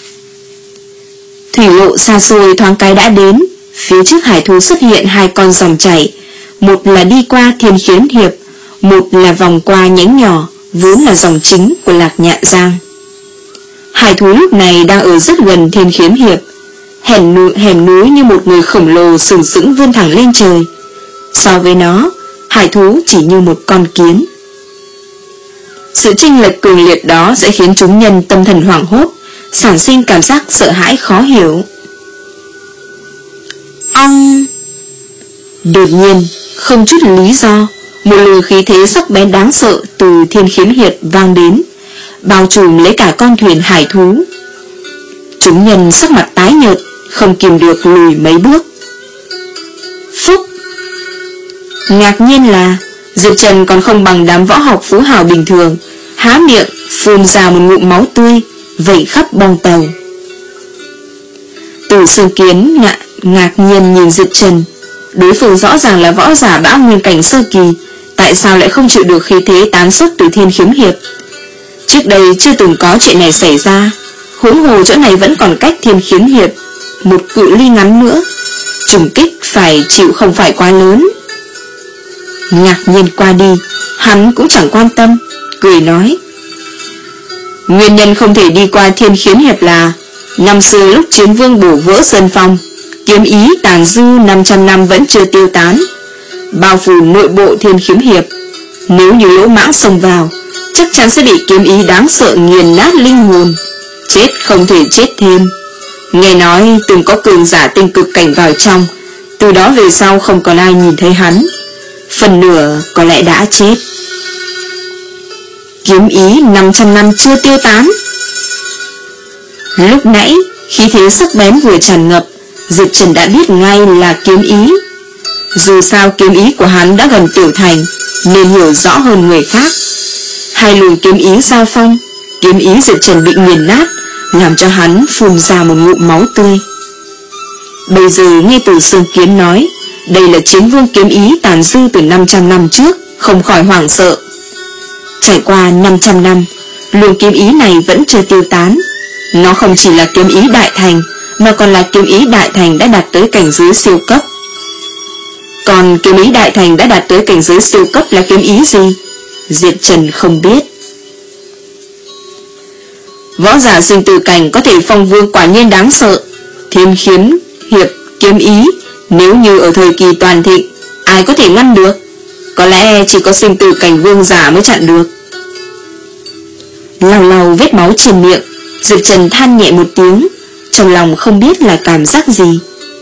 Thủy lộ xa xôi thoáng cái đã đến. Phía trước hải thú xuất hiện hai con dòng chảy, một là đi qua Thiên Khiếm Hiệp, một là vòng qua nhánh nhỏ vốn là dòng chính của Lạc Nhạn Giang. Hải thú lúc này đang ở rất gần Thiên Khiếm Hiệp. Hẻm núi, hẻm núi như một người khổng lồ sừng sững vươn thẳng lên trời. So với nó, hải thú chỉ như một con kiến. Sự chênh lệch cường liệt đó sẽ khiến chúng nhân tâm thần hoảng hốt, sản sinh cảm giác sợ hãi khó hiểu. Ong! Đột nhiên, không chút lý do, một luồng khí thế sắc bén đáng sợ từ Thiên Khiếm Hiệp vang đến, bao trùm lấy cả con thuyền hải thú. Chúng nhân sắc mặt tái nhợt, không kìm được lùi mấy bước. Phúc! Ngạc nhiên là Diệp Trần còn không bằng đám võ học phú hào bình thường, há miệng phun ra một ngụm máu tươi vẩy khắp bong tàu. Từ Sơn Kiến ngạ, ngạc nhiên nhìn Diệp Trần. Đối phương rõ ràng là võ giả bão nguyên cảnh sơ kỳ, tại sao lại không chịu được khí thế tán xuất từ Thiên Khiếm Hiệp? Trước đây chưa từng có chuyện này xảy ra, huống hồ chỗ này vẫn còn cách Thiên Khiếm Hiệp một cự ly ngắn nữa, trùng kích phải chịu không phải quá lớn. Ngạc nhiên qua đi, hắn cũng chẳng quan tâm, cười nói: nguyên nhân không thể đi qua Thiên Khiếm Hiệp là năm xưa lúc Chiến Vương bổ vỡ Sơn Phong, kiếm ý tàn dư năm trăm năm vẫn chưa tiêu tán, bao phủ nội bộ Thiên Khiếm Hiệp. Nếu như lỗ mãng xông vào, chắc chắn sẽ bị kiếm ý đáng sợ nghiền nát linh hồn, chết không thể chết thêm. Nghe nói từng có cường giả tinh cực cảnh vào trong, từ đó về sau không còn ai nhìn thấy hắn, phần nửa có lẽ đã chết. Kiếm ý năm trăm năm chưa tiêu tán. Lúc nãy khí thế sắc bén vừa tràn ngập, Diệp Trần đã biết ngay là kiếm ý. Dù sao kiếm ý của hắn đã gần tiểu thành, nên hiểu rõ hơn người khác. Hai luồng kiếm ý giao phong, kiếm ý Diệp Trần bị nghiền nát, làm cho hắn phun ra một ngụm máu tươi. Bây giờ nghe Từ Sương Kiến nói đây là Chiến Vương kiếm ý tàn dư từ năm trăm năm trước, không khỏi hoảng sợ. Trải qua năm trăm năm, luồng kiếm ý này vẫn chưa tiêu tán. Nó không chỉ là kiếm ý đại thành, mà còn là kiếm ý đại thành đã đạt tới cảnh giới siêu cấp. Còn kiếm ý đại thành đã đạt tới cảnh giới siêu cấp là kiếm ý gì? Diệp Trần không biết. Võ giả sinh tử cảnh có thể phong vương quả nhiên đáng sợ. Thiên Khiếm Hiệp kiếm ý, nếu như ở thời kỳ toàn thịnh, ai có thể ngăn được? Có lẽ chỉ có sinh tử cảnh vương giả mới chặn được. Lau lau vết máu trên miệng, Diệp Trần than nhẹ một tiếng, trong lòng không biết là cảm giác gì.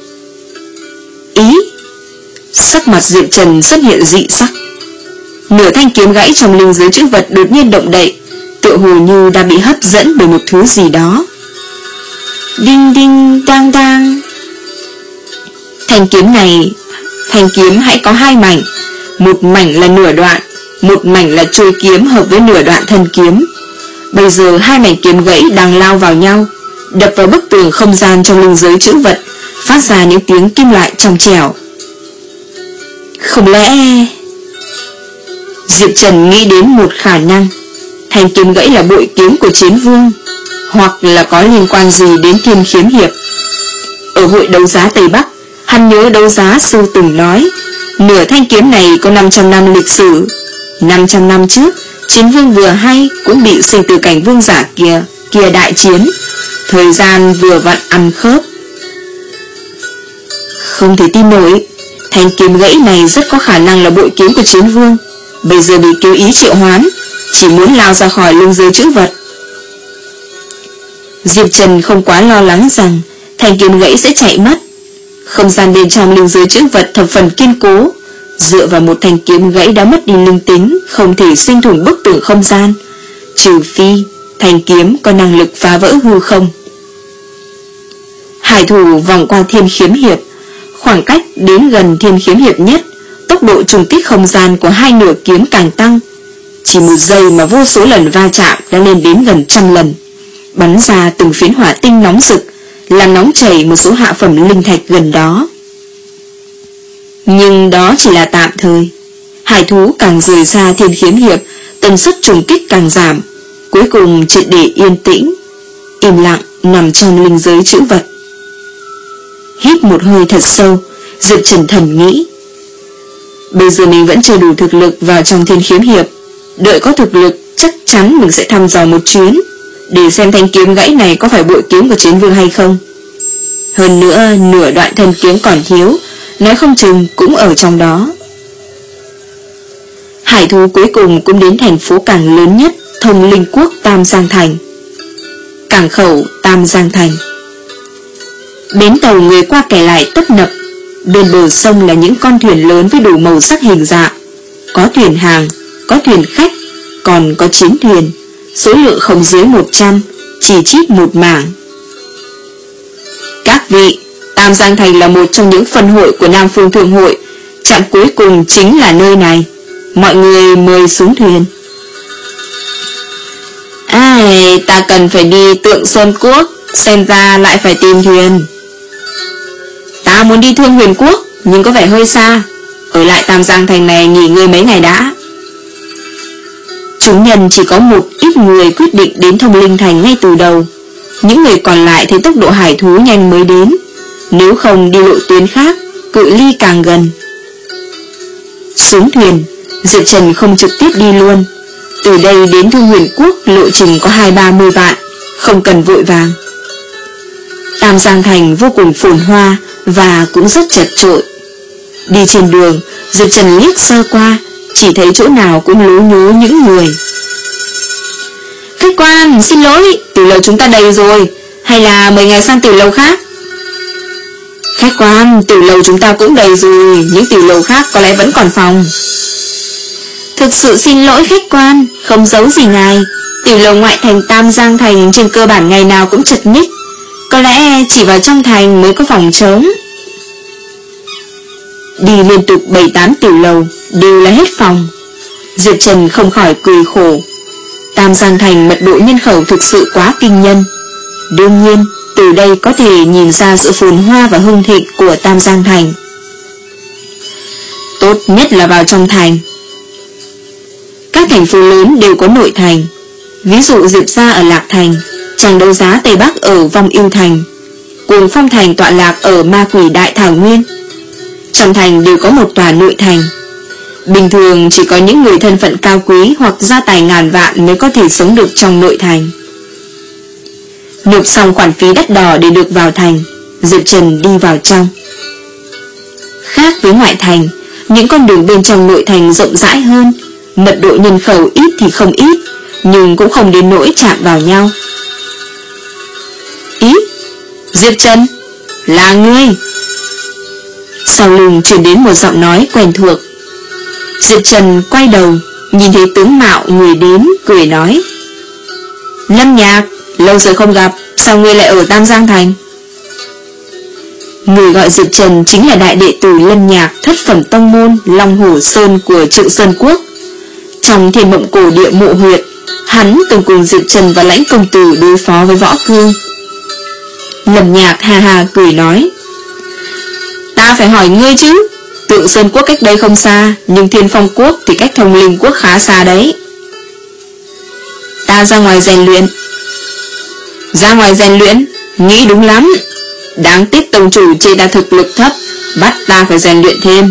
Ý. Sắc mặt Diệp Trần xuất hiện dị sắc. Nửa thanh kiếm gãy trong linh giới chữ vật đột nhiên động đậy, tựa hồ như đã bị hấp dẫn bởi một thứ gì đó. Đinh đinh đang đang. Thanh kiếm này, thanh kiếm hãy có hai mảnh, một mảnh là nửa đoạn, một mảnh là chuôi kiếm hợp với nửa đoạn thân kiếm. Bây giờ hai mảnh kiếm gãy đang lao vào nhau, đập vào bức tường không gian trong linh giới chữ vật, phát ra những tiếng kim loại trong trẻo. Không lẽ... Diệp Trần nghĩ đến một khả năng, thanh kiếm gãy là bội kiếm của Chiến Vương, hoặc là có liên quan gì đến Thiên Khiếm Hiệp. Ở hội đấu giá Tây Bắc, hắn nhớ đấu giá sư từng nói, nửa thanh kiếm này có năm trăm năm lịch sử. năm trăm năm trước, Chiến Vương vừa hay cũng bị sinh tử cảnh vương giả kia kia đại chiến, thời gian vừa vặn ăn khớp. Không thể tin nổi, thanh kiếm gãy này rất có khả năng là bội kiếm của Chiến Vương, bây giờ bị cứu ý triệu hoán, chỉ muốn lao ra khỏi linh giới chữ vật. Diệp Trần không quá lo lắng rằng thanh kiếm gãy sẽ chạy mất. Không gian bên trong linh giới chữ vật thập phần kiên cố, dựa vào một thanh kiếm gãy đã mất đi linh tính, không thể xuyên thủng bức tường không gian, trừ phi thanh kiếm có năng lực phá vỡ hư không. Hải thủ vòng qua Thiên Khiếm Hiệp, khoảng cách đến gần Thiên Khiếm Hiệp nhất, tốc độ trùng kích không gian của hai nửa kiếm càng tăng. Chỉ một giây mà vô số lần va chạm đã lên đến gần trăm lần, bắn ra từng phiến hỏa tinh nóng rực, làm nóng chảy một số hạ phẩm linh thạch gần đó. Nhưng đó chỉ là tạm thời. Hải thú càng rời xa Thiên Khiếm Hiệp, tần suất trùng kích càng giảm, cuối cùng triệt để yên tĩnh, im lặng nằm trong linh giới chữ vật. Hít một hơi thật sâu, Diệp Trần thầm nghĩ, bây giờ mình vẫn chưa đủ thực lực vào trong Thiên Khiếm Hiệp, đợi có thực lực chắc chắn mình sẽ thăm dò một chuyến, để xem thanh kiếm gãy này có phải bội kiếm của Chiến Vương hay không. Hơn nữa nửa đoạn thân kiếm còn thiếu, nói không chừng cũng ở trong đó. Hải thú cuối cùng cũng đến thành phố cảng lớn nhất Thông Linh Quốc Tam Giang Thành, cảng khẩu Tam Giang Thành. Bến tàu người qua kẻ lại tấp nập, bên bờ sông là những con thuyền lớn với đủ màu sắc hình dạng, có thuyền hàng, có thuyền khách, còn có chiến thuyền, số lượng không dưới một trăm, chỉ chít một mảng. Các vị, Tam Giang Thành là một trong những phân hội của Nam Phương Thương hội, trạm cuối cùng chính là nơi này, mọi người mời xuống thuyền. Ai, ta cần phải đi Tượng Sơn Quốc, xem ra lại phải tìm thuyền. Ta muốn đi Thương Huyền Quốc, nhưng có vẻ hơi xa. Ở lại Tam Giang Thành này nghỉ ngơi mấy ngày đã. Chúng nhân chỉ có một ít người quyết định đến Thông Linh Thành ngay từ đầu. Những người còn lại thấy tốc độ hải thú nhanh mới đến, nếu không đi lộ tuyến khác, cự ly càng gần. Xuống thuyền, Diệp Trần không trực tiếp đi luôn. Từ đây đến Thương Huyền Quốc lộ trình có hai ba mươi vạn, không cần vội vàng. Tam Giang Thành vô cùng phồn hoa và cũng rất chật chội. Đi trên đường, Diệp Trần liếc sơ qua, chỉ thấy chỗ nào cũng lố nhố những người. Khách quan, xin lỗi, tiểu lầu chúng ta đầy rồi, hay là mời ngài sang tiểu lầu khác? Khách quan, tiểu lầu chúng ta cũng đầy rồi, những tiểu lầu khác có lẽ vẫn còn phòng. Thực sự xin lỗi khách quan, không giấu gì ngài, tiểu lầu ngoại thành Tam Giang Thành trên cơ bản ngày nào cũng chật ních, có lẽ chỉ vào trong thành mới có phòng trống. Đi liên tục bảy tám tiểu lầu đều là hết phòng. Diệp Trần không khỏi cười khổ. Tam Giang Thành mật độ nhân khẩu thực sự quá kinh nhân. Đương nhiên, từ đây có thể nhìn ra sự phồn hoa và hưng thịnh của Tam Giang Thành. Tốt nhất là vào trong thành. Các thành phố lớn đều có nội thành. Ví dụ Diệp gia ở Lạc Thành, Tràng Đấu Giá Tây Bắc ở Vong Yêu Thành, Cuồng Phong Thành tọa lạc ở Ma Quỷ Đại Thảo Nguyên. Trong thành đều có một tòa nội thành. Bình thường chỉ có những người thân phận cao quý hoặc gia tài ngàn vạn mới có thể sống được trong nội thành. Nộp xong khoản phí đắt đỏ để được vào thành, Diệp Trần đi vào trong. Khác với ngoại thành, những con đường bên trong nội thành rộng rãi hơn, mật độ nhân khẩu ít thì không ít, nhưng cũng không đến nỗi chạm vào nhau. Ý, Diệp Trần, là ngươi. Sau lưng truyền đến một giọng nói quen thuộc. Diệp Trần quay đầu, nhìn thấy tướng mạo người đến, cười nói: Lâm Nhạc, lâu rồi không gặp, sao ngươi lại ở Tam Giang Thành? Người gọi Diệp Trần chính là đại đệ tử Lâm Nhạc thất phẩm tông môn Long Hổ Sơn của Trượng Sơn Quốc. Trong Thiên Mộng Cổ Địa Mộ Huyệt, hắn từng cùng Diệp Trần và Lãnh công tử đối phó với Võ Cương. Lâm Nhạc ha ha cười nói: Ta phải hỏi ngươi chứ, Tượng Sơn Quốc cách đây không xa, nhưng Thiên Phong Quốc thì cách Thông Linh Quốc khá xa đấy. Ta ra ngoài rèn luyện. Ra ngoài rèn luyện, nghĩ đúng lắm. Đáng tiếc tông chủ chê ta thực lực thấp, bắt ta phải rèn luyện thêm.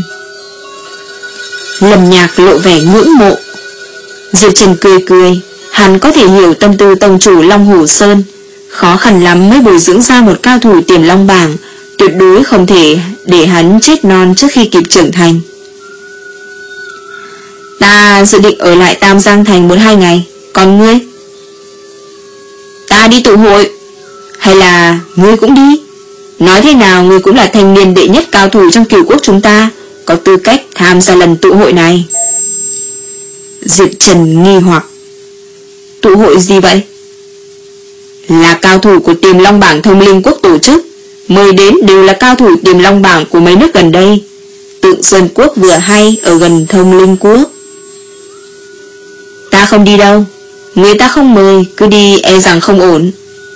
Lâm Nhạc lộ vẻ ngưỡng mộ. Diệp Trần cười cười, hắn có thể hiểu tâm tư tông chủ Long Hổ Sơn. Khó khăn lắm mới bồi dưỡng ra một cao thủ tiềm long bảng, tuyệt đối không thể để hắn chết non trước khi kịp trưởng thành. Ta dự định ở lại Tam Giang Thành một hai ngày, còn ngươi? Ta đi tụ hội. Hay là ngươi cũng đi? Nói thế nào ngươi cũng là thanh niên đệ nhất cao thủ trong Cửu Quốc chúng ta, có tư cách tham gia lần tụ hội này. Diệp Trần nghi hoặc. Tụ hội gì vậy? Là cao thủ của Tiềm Long Bảng Thông Linh Quốc tổ chức, mời đến đều là cao thủ Tiềm Long Bảng của mấy nước gần đây. Tượng Sơn Quốc vừa hay ở gần Thông Linh Quốc. Ta không đi đâu, người ta không mời, cứ đi e rằng không ổn.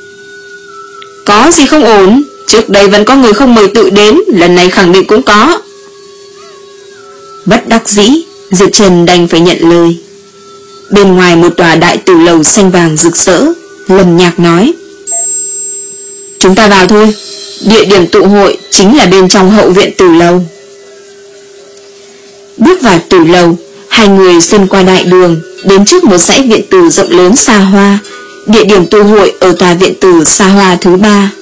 Có gì không ổn, trước đây vẫn có người không mời tự đến, lần này khẳng định cũng có. Bất đắc dĩ, Diệp Trần đành phải nhận lời. Bên ngoài một tòa đại tử lầu xanh vàng rực rỡ, Lâm Nhạc nói: Chúng ta vào thôi, địa điểm tụ hội chính là bên trong hậu viện tử lầu. Bước vào tử lầu, hai người xuyên qua đại đường, đến trước một dãy viện tử rộng lớn xa hoa. Địa điểm tụ hội ở tòa viện tử xa hoa thứ ba.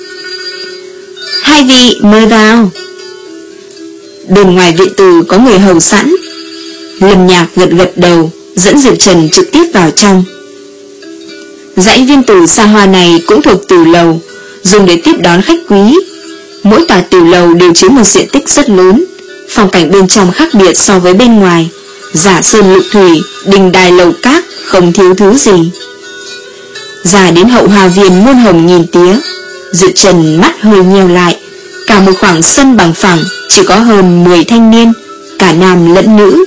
Hai vị mời vào. Bên ngoài viện tử có người hầu sẵn. Lâm Nhạc gật gật đầu, dẫn Diệp Trần trực tiếp vào trong. Dãy viên tử xa hoa này cũng thuộc tử lầu, dùng để tiếp đón khách quý. Mỗi tòa tử lầu đều chiếm một diện tích rất lớn, phong cảnh bên trong khác biệt so với bên ngoài. Giả sơn lục thủy, đình đài lầu các, không thiếu thứ gì. Ra đến hậu hoa viên muôn hồng nghìn tía, Diệp Trần mắt hơi nheo lại. Cả một khoảng sân bằng phẳng chỉ có hơn mười thanh niên, cả nam lẫn nữ.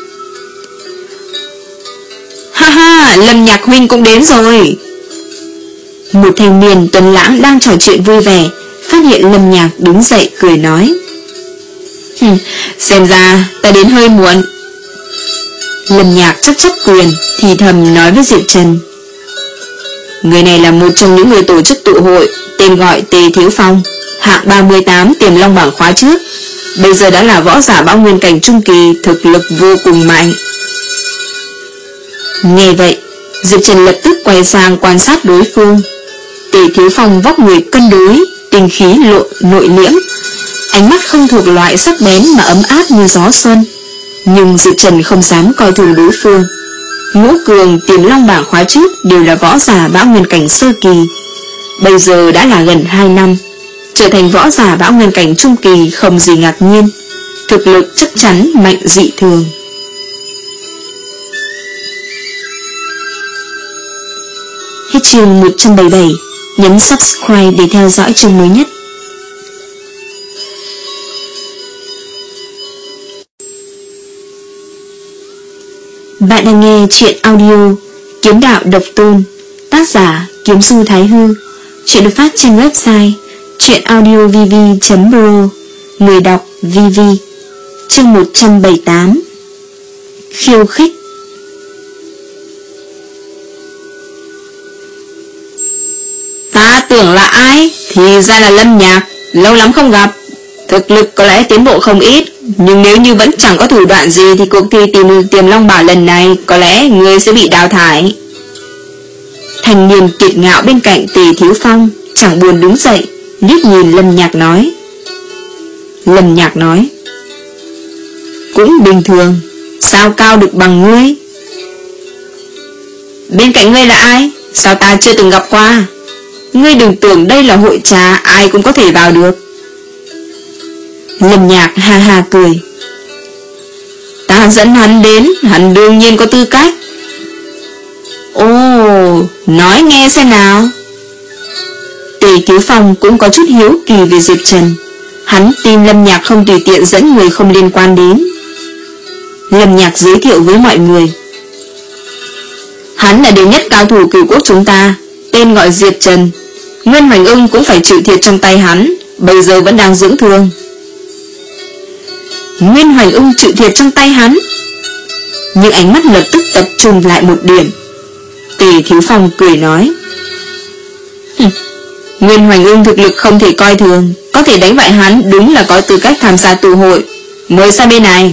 Ha ha, Lâm Nhạc huynh cũng đến rồi. Một thanh niên tuấn lãng đang trò chuyện vui vẻ, phát hiện Lâm Nhạc đứng dậy cười nói: Xem ra ta đến hơi muộn. Lâm Nhạc chắp chắp quyền, thì thầm nói với Diệp Trần: Người này là một trong những người tổ chức tụ hội, tên gọi Tề Thiếu Phong, hạng ba mươi tám Tiềm Long bảng khóa trước, bây giờ đã là võ giả Bão Nguyên cảnh trung kỳ, thực lực vô cùng mạnh. Nghe vậy, Diệp Trần lập tức quay sang quan sát đối phương. Tề Thiếu Phong vóc người cân đối, tinh khí lộ nội liễm, ánh mắt không thuộc loại sắc bén mà ấm áp như gió xuân. Nhưng Diệp Trần không dám coi thường đối phương. Ngũ cường Tiềm Long bảng khóa trước đều là võ giả Bão Nguyên cảnh sơ kỳ, bây giờ đã là gần hai năm, trở thành võ giả Bão Nguyên cảnh trung kỳ không gì ngạc nhiên, thực lực chắc chắn mạnh dị thường. Hết chương một trăm bảy mươi bảy, nhấn subscribe để theo dõi chương mới nhất. Bạn đang nghe chuyện audio Kiếm Đạo Độc Tôn, tác giả Kiếm Du Thái Hư. Chuyện được phát trên website chuyenaudiovv chấm pro, người đọc vê vê. Chương một trăm bảy mươi tám, khiêu khích. Ta tưởng là ai, thì ra là Lâm Nhạc, lâu lắm không gặp. Thực lực có lẽ tiến bộ không ít, nhưng nếu như vẫn chẳng có thủ đoạn gì thì cuộc thi tìm Tiềm Long bảng lần này có lẽ người sẽ bị đào thải. Thanh niên kiệt ngạo bên cạnh Tề Thiếu Phong chẳng buồn đứng dậy, liếc nhìn Lâm Nhạc nói. Lâm Nhạc nói: Cũng bình thường, sao cao được bằng ngươi? Bên cạnh ngươi là ai? Sao ta chưa từng gặp qua? Ngươi đừng tưởng đây là hội trà ai cũng có thể vào được. Lâm Nhạc ha ha cười: Ta dẫn hắn đến, hắn đương nhiên có tư cách. Ồ, nói nghe xem nào. Tề Thiếu Phong cũng có chút hiếu kỳ về Diệp Trần. Hắn tin Lâm Nhạc không tùy tiện dẫn người không liên quan đến. Lâm Nhạc giới thiệu với mọi người: Hắn là đệ nhất cao thủ cửu quốc chúng ta, tên gọi Diệp Trần. Nguyên Hoành Ưng cũng phải chịu thiệt trong tay hắn, bây giờ vẫn đang dưỡng thương. Nguyên Hoành Ưng chịu thiệt trong tay hắn? Nhưng ánh mắt lập tức tập trung lại một điểm. Tề Thiếu Phong cười nói: Nguyên Hoành Ưng thực lực không thể coi thường, có thể đánh bại hắn đúng là có tư cách tham gia tụ hội. Mời sang bên này.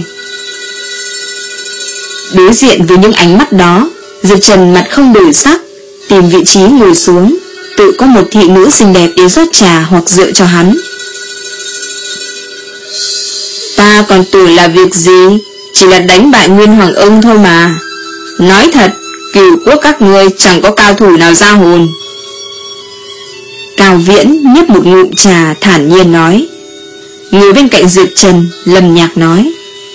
Đối diện với những ánh mắt đó, Diệp Trần mặt không đổi sắc, tìm vị trí ngồi xuống, tự có một thị nữ xinh đẹp đến rót trà hoặc rượu cho hắn. Ta còn tưởng là việc gì, chỉ là đánh bại Nguyên Hoàng Ưng thôi mà. Nói thật, cửu quốc các ngươi chẳng có cao thủ nào ra hồn. Cao Viễn nhấp một ngụm trà thản nhiên nói. Người bên cạnh Diệp Trần, Lâm Nhạc nói: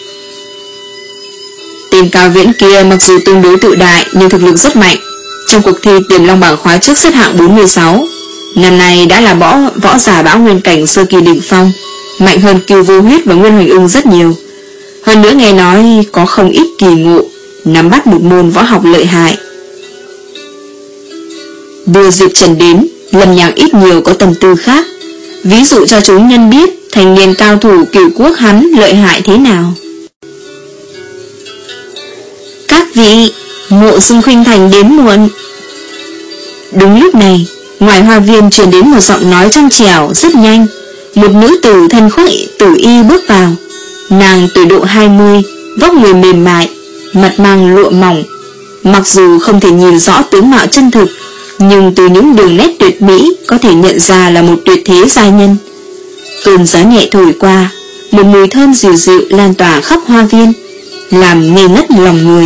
Tên Cao Viễn kia mặc dù tương đối tự đại nhưng thực lực rất mạnh, trong cuộc thi Tiềm Long bảng khóa trước xếp hạng bốn mươi sáu, năm nay đã là võ, võ giả Bão Nguyên cảnh sơ kỳ đỉnh phong, mạnh hơn Kiều Vô Huyết và Nguyên Hoành Ưng rất nhiều. Hơn nữa nghe nói có không ít kỳ ngộ, nắm bắt một môn võ học lợi hại. Đưa Diệp Trần đến, Lâm Nhạc ít nhiều có tâm tư khác, ví dụ cho chúng nhân biết thanh niên cao thủ cửu quốc hắn lợi hại thế nào. Các vị, Mộ Dung Khuynh Thành đến muộn. Đúng lúc này, ngoài hoa viên truyền đến một giọng nói trong trẻo rất nhanh. Một nữ tử thân khoác tử y bước vào. Nàng tuổi độ hai mươi, vóc người mềm mại, mặt mang lụa mỏng. Mặc dù không thể nhìn rõ tướng mạo chân thực, nhưng từ những đường nét tuyệt mỹ có thể nhận ra là một tuyệt thế giai nhân. Cơn gió nhẹ thổi qua, một mùi thơm dịu dịu lan tỏa khắp hoa viên, làm ngây ngất lòng người.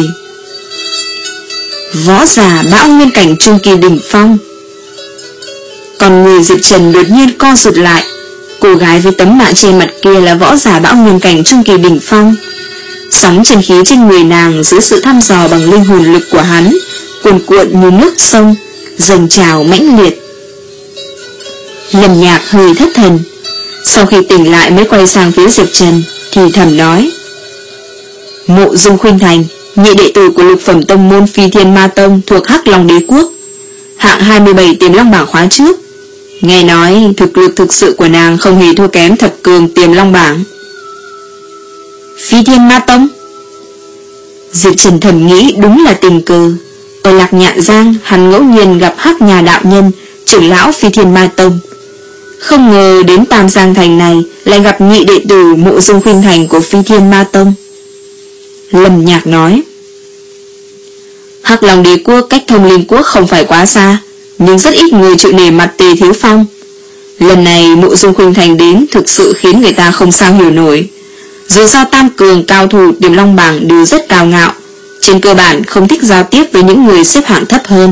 Võ giả Bão Nguyên cảnh trung kỳ đỉnh phong. Còn người Diệp Trần đột nhiên co rụt lại. Cô gái với tấm mạng trên mặt kia là võ giả Bão Nguyên cảnh trung kỳ đỉnh phong. Sóng chân khí trên người nàng dưới sự thăm dò bằng linh hồn lực của hắn cuồn cuộn như nước sông, dâng trào mãnh liệt. Lâm Nhạc hơi thất thần, sau khi tỉnh lại mới quay sang phía Diệp Trần, thì thầm nói: Mộ Dung Khuynh Thành, nhị đệ tử của lục phẩm tông môn Phi Thiên Ma Tông thuộc Hắc Long Đế Quốc, hạng hai mươi bảy Tiềm Long bảng khóa trước. Nghe nói thực lực thực sự của nàng không hề thua kém thập cường Tiềm Long bảng. Phi Thiên Ma Tông. Diệp Trần thầm nghĩ đúng là tình cờ. Ở Lạc Nhạn Giang, hắn ngẫu nhiên gặp Hắc Nhà đạo nhân, trưởng lão Phi Thiên Ma Tông. Không ngờ đến Tam Giang Thành này lại gặp nhị đệ tử Mộ Dung Khuynh Thành của Phi Thiên Ma Tông. Lâm Nhạc nói, Hắc Long Đế Quốc cách Thông Linh Quốc không phải quá xa, nhưng rất ít người chịu nể mặt Tề Thiếu Phong. Lần này Mộ Dung Khuynh Thành đến thực sự khiến người ta không sao hiểu nổi. Dù sao tam cường cao thủ Tiềm Long bảng đều rất cao ngạo, trên cơ bản không thích giao tiếp với những người xếp hạng thấp hơn.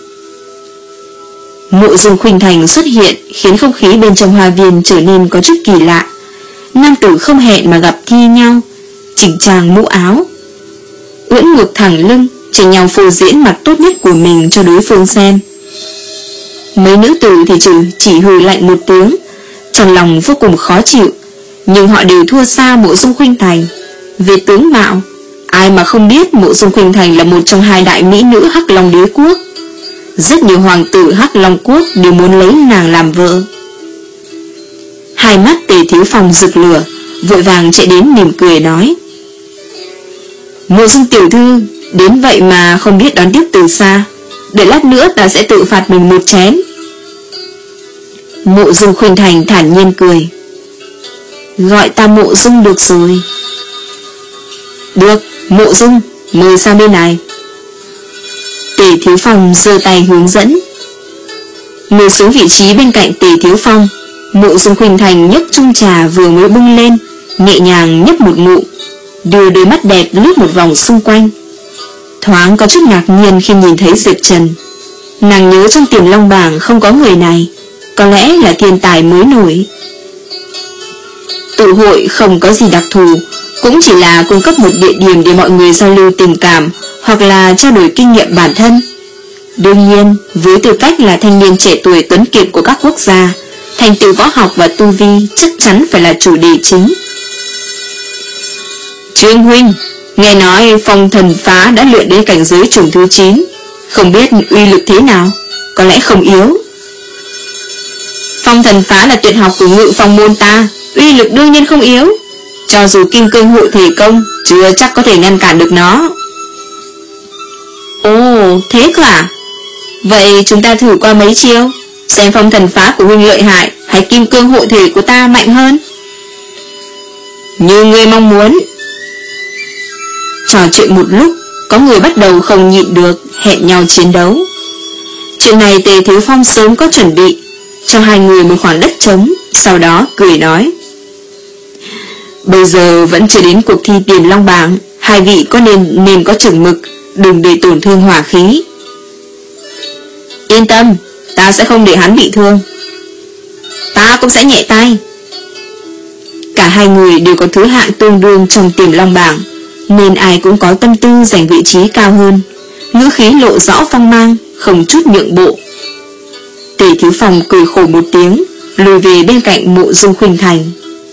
Mộ Dung Khuynh Thành xuất hiện khiến không khí bên trong hoa viên trở nên có chút kỳ lạ. Nam tử không hẹn mà gặp thi nhau, chỉnh trang mũ áo, uốn ngược thẳng lưng, tranh nhau phô diễn mặt tốt nhất của mình cho đối phương xem. Mấy nữ tử thì chỉ, chỉ hừ lạnh một tiếng, trong lòng vô cùng khó chịu, nhưng họ đều thua xa Mộ Dung Khuynh Thành. Về tướng mạo, ai mà không biết Mộ Dung Khuynh Thành là một trong hai đại mỹ nữ Hắc Long Đế Quốc. Rất nhiều hoàng tử Hắc Long Quốc đều muốn lấy nàng làm vợ. Hai mắt Tề Thiếu Phong rực lửa, vội vàng chạy đến mỉm cười nói, Mộ Dung tiểu thư đến vậy mà không biết đón tiếp từ xa, đợi lát nữa ta sẽ tự phạt mình một chén. Mộ Dung Khuynh Thành thản nhiên cười, gọi ta Mộ Dung được rồi. Được, Mộ Dung, mời sang bên này. Tề Thiếu Phong giơ tay hướng dẫn. Ngồi xuống vị trí bên cạnh Tề Thiếu Phong, Mộ Dung Khuynh Thành nhấc chung trà vừa mới bưng lên, nhẹ nhàng nhấp một ngụm, đưa đôi mắt đẹp lướt một vòng xung quanh. Thoáng có chút ngạc nhiên khi nhìn thấy Diệp Trần. Nàng nhớ trong Tiềm Long bảng không có người này, có lẽ là thiên tài mới nổi. Tụ hội không có gì đặc thù, cũng chỉ là cung cấp một địa điểm để mọi người giao lưu tình cảm hoặc là trao đổi kinh nghiệm bản thân. Đương nhiên, với tư cách là thanh niên trẻ tuổi tuấn kiệt của các quốc gia, thành tựu võ học và tu vi chắc chắn phải là chủ đề chính. Trương huynh, nghe nói Phong Thần Phá đã luyện đến cảnh giới chủng thứ chín, không biết uy lực thế nào, có lẽ không yếu. Phong Thần Phá là tuyệt học của Ngự Phong môn ta, uy lực đương nhiên không yếu. Cho dù Kim Cương Hộ Thể Công chưa chắc có thể ngăn cản được nó. Ồ, thế cơ à? Vậy chúng ta thử qua mấy chiêu, xem Phong Thần Phá của huynh lợi hại hay Kim Cương Hộ Thể của ta mạnh hơn. Như ngươi mong muốn. Trò chuyện một lúc, có người bắt đầu không nhịn được, hẹn nhau chiến đấu. Chuyện này Tề Thiếu Phong sớm có chuẩn bị, cho hai người một khoảng đất trống, sau đó cười nói, bây giờ vẫn chưa đến cuộc thi Tiềm Long bảng, hai vị có nên nên có chừng mực, đừng để tổn thương hỏa khí. Yên tâm, ta sẽ không để hắn bị thương. Ta cũng sẽ nhẹ tay. Cả hai người đều có thứ hạng tương đương trong Tiềm Long bảng, nên ai cũng có tâm tư giành vị trí cao hơn. Ngữ khí lộ rõ phong mang, không chút nhượng bộ. Tề Thiếu Phong cười khổ một tiếng, lùi về bên cạnh Mộ Dung Khuynh Thành.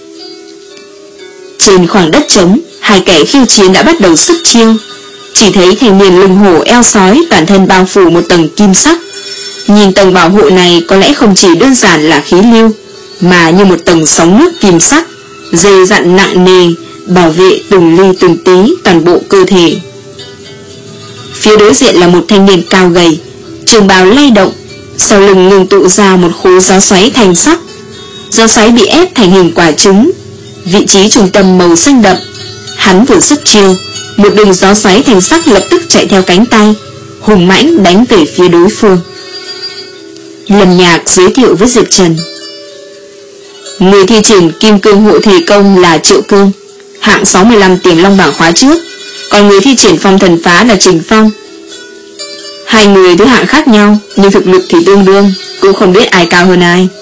Trên khoảng đất trống, hai kẻ khiêu chiến đã bắt đầu xuất chiêu. Chỉ thấy thanh niên lưng hổ eo sói toàn thân bao phủ một tầng kim sắc. Nhìn tầng bảo hộ này có lẽ không chỉ đơn giản là khí lưu, mà như một tầng sóng nước kim sắc, dày dặn nặng nề, bảo vệ từng ly từng tí toàn bộ cơ thể. Phía đối diện là một thanh niên cao gầy, trường bào lay động, sau lưng ngưng tụ ra một khối gió xoáy thanh sắc. Gió xoáy bị ép thành hình quả trứng, vị trí trung tâm màu xanh đậm. Hắn vừa xuất chiêu, một đường gió xoáy thanh sắc lập tức chạy theo cánh tay, hùng mãnh đánh về phía đối phương. Lâm Nhạc giới thiệu với Diệp Trần, người thi triển Kim Cương Hộ Thể Công là Triệu Cương, hạng sáu mươi lăm Tiềm Long bảng khóa trước, còn người thi triển Phong Thần Phá là Trình Phong. Hai người thứ hạng khác nhau, nhưng thực lực thì tương đương, cũng không biết ai cao hơn ai.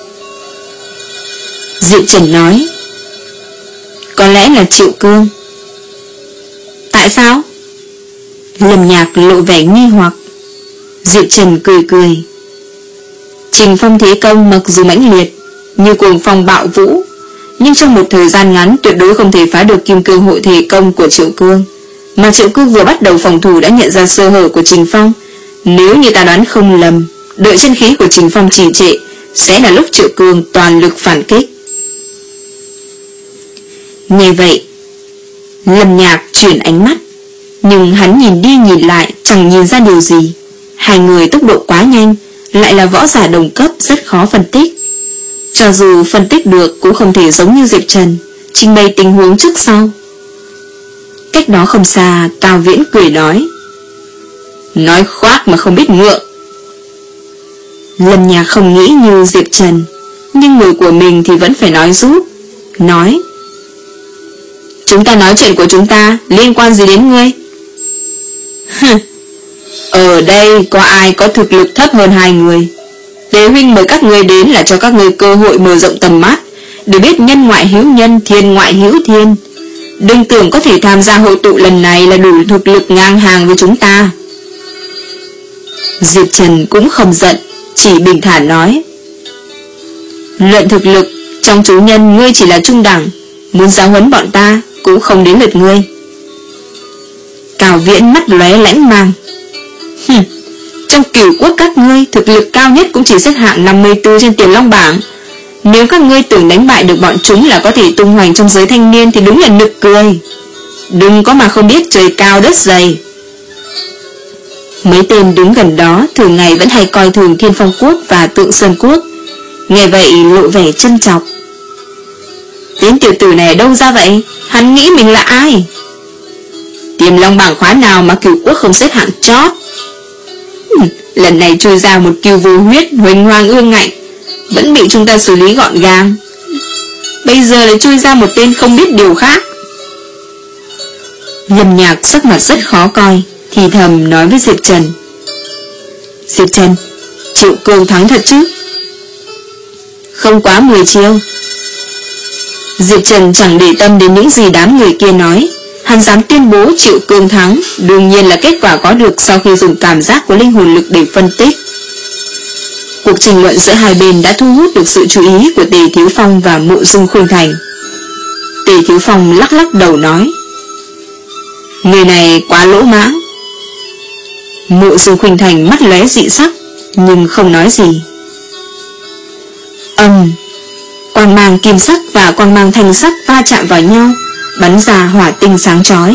Diệp Trần nói, có lẽ là Triệu Cương. Tại sao? Lâm Nhạc lộ vẻ nghi hoặc. Diệp Trần cười cười, Trình Phong thế công mặc dù mãnh liệt, như cuồng phong bạo vũ, nhưng trong một thời gian ngắn tuyệt đối không thể phá được Kim Cương Hộ Thể Công của Triệu Cương. Mà Triệu Cương vừa bắt đầu phòng thủ đã nhận ra sơ hở của Trình Phong. Nếu như ta đoán không lầm, đợi chân khí của Trình Phong trì trệ, sẽ là lúc Triệu Cương toàn lực phản kích. Nghe vậy, Lâm Nhạc chuyển ánh mắt, nhưng hắn nhìn đi nhìn lại chẳng nhìn ra điều gì. Hai người tốc độ quá nhanh, lại là võ giả đồng cấp, rất khó phân tích. Cho dù phân tích được cũng không thể giống như Diệp Trần trình bày tình huống trước sau. Cách đó không xa, Cao Viễn cười nói: nói khoác mà không biết ngượng. Lâm Nhạc không nghĩ như Diệp Trần, nhưng người của mình thì vẫn phải nói giúp. Nói: chúng ta nói chuyện của chúng ta, liên quan gì đến ngươi? Ở đây có ai có thực lực thấp hơn hai người? Đế huynh mời các ngươi đến là cho các ngươi cơ hội mở rộng tầm mắt, để biết nhân ngoại hữu nhân, thiên ngoại hữu thiên. Đừng tưởng có thể tham gia hội tụ lần này là đủ thực lực ngang hàng với chúng ta. Diệp Trần cũng không giận, chỉ bình thản nói: luận thực lực, trong chúng nhân ngươi chỉ là trung đẳng, muốn giáo huấn bọn ta cũng không đến lượt ngươi. Cao Viễn mắt lóe lãnh mang: Hừm, trong cửu quốc các ngươi thực lực cao nhất cũng chỉ xếp hạng năm mươi tư trên Tiền Long bảng. Nếu các ngươi tưởng đánh bại được bọn chúng là có thể tung hoành trong giới thanh niên thì đúng là nực cười. Đừng có mà không biết trời cao đất dày. Mấy tên đứng gần đó thường ngày vẫn hay coi thường Thiên Phong Quốc và Tượng Sơn Quốc, nghe vậy lộ vẻ châm chọc: tên tiểu tử này đâu ra vậy? Hắn nghĩ mình là ai? Tiềm Long bảng khóa nào mà cửu quốc không xếp hạng chót? Lần này trôi ra một kiêu vô huyết, huỳnh hoàng ương ngạnh, vẫn bị chúng ta xử lý gọn gàng. Bây giờ lại trôi ra một tên không biết điều khác. Lâm Nhạc sắc mặt rất khó coi, thì thầm nói với Diệp Trần: Diệp Trần, Triệu Cương thắng thật chứ? Không quá mười chiêu. Diệp Trần chẳng để tâm đến những gì đám người kia nói. Hắn dám tuyên bố Triệu Cương thắng, đương nhiên là kết quả có được sau khi dùng cảm giác của linh hồn lực để phân tích. Cuộc trình luận giữa hai bên đã thu hút được sự chú ý của Tề Thiếu Phong và Mộ Dung Khuynh Thành. Tề Thiếu Phong lắc lắc đầu nói: người này quá lỗ mãng. Mộ Dung Khuynh Thành mắt lóe dị sắc, nhưng không nói gì. Ầm, quang mang kim sắc và quang mang thanh sắc va chạm vào nhau, bắn ra hỏa tinh sáng chói.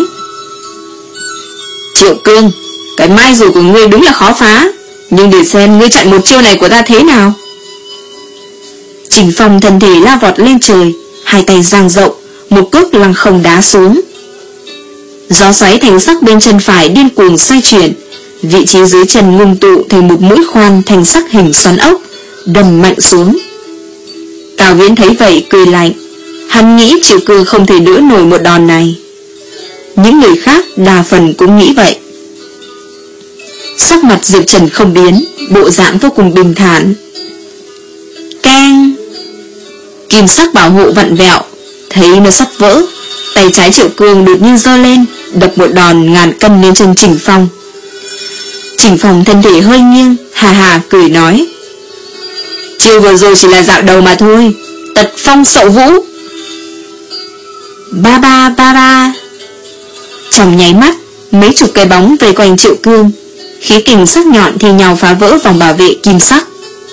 Triệu Cương, cái mai rùa của ngươi đúng là khó phá, nhưng để xem ngươi chặn một chiêu này của ta thế nào. Trình Phong thân thể la vọt lên trời, hai tay dang rộng, một cước lăng không đá xuống. Gió xoáy thành sắc bên chân phải điên cuồng xoay chuyển, vị trí dưới chân ngưng tụ thành một mũi khoan thành sắc hình xoắn ốc, đâm mạnh xuống. Cao Viễn thấy vậy cười lạnh, hắn nghĩ Triệu Cương không thể đỡ nổi một đòn này. Những người khác đa phần cũng nghĩ vậy. Sắc mặt Diệp Trần không biến, bộ dạng vô cùng bình thản. Keng! Kim sắc bảo hộ vặn vẹo, thấy nó sắp vỡ, tay trái Triệu Cương đột nhiên giơ lên, đập một đòn ngàn cân lên chân Trình Phong. Trình Phong thân thể hơi nghiêng, hà hà cười nói: chiêu vừa rồi chỉ là dạo đầu mà thôi, tật phong sậu vũ. Ba ba ba ba. Trong nháy mắt, mấy chục cái bóng vây quanh Triệu Cương, khí kình sắc nhọn thì nhào phá vỡ vòng bảo vệ kim sắc.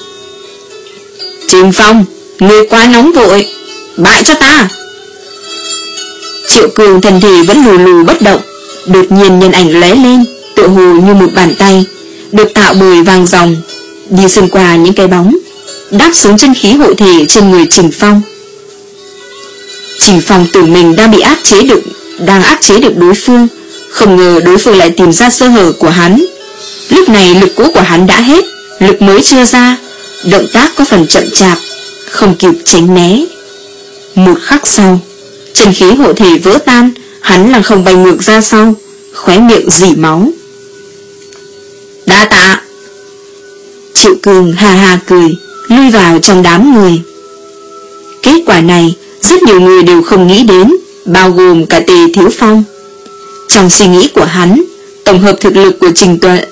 Trình Phong, ngươi quá nóng vội, bại cho ta. Triệu Cương thân thể vẫn lù lù bất động, đột nhiên nhân ảnh lóe lên, tựa hồ như một bàn tay được tạo bởi vàng ròng, đi xuyên qua những cái bóng, đáp xuống chân khí hộ thể trên người Trình Phong. Trình Phong tưởng mình đang bị áp chế được, đang áp chế được đối phương, không ngờ đối phương lại tìm ra sơ hở của hắn. Lúc này lực cũ của hắn đã hết, lực mới chưa ra, động tác có phần chậm chạp, không kịp tránh né. Một khắc sau, chân khí hộ thể vỡ tan, hắn lăng không bay ngược ra sau, khóe miệng rỉ máu. Đa tạ. Triệu Cương hà hà cười, lui vào trong đám người. Kết quả này rất nhiều người đều không nghĩ đến, bao gồm cả Tề Thiếu Phong. Trong suy nghĩ của hắn, tổng hợp thực lực của Trình Tuệ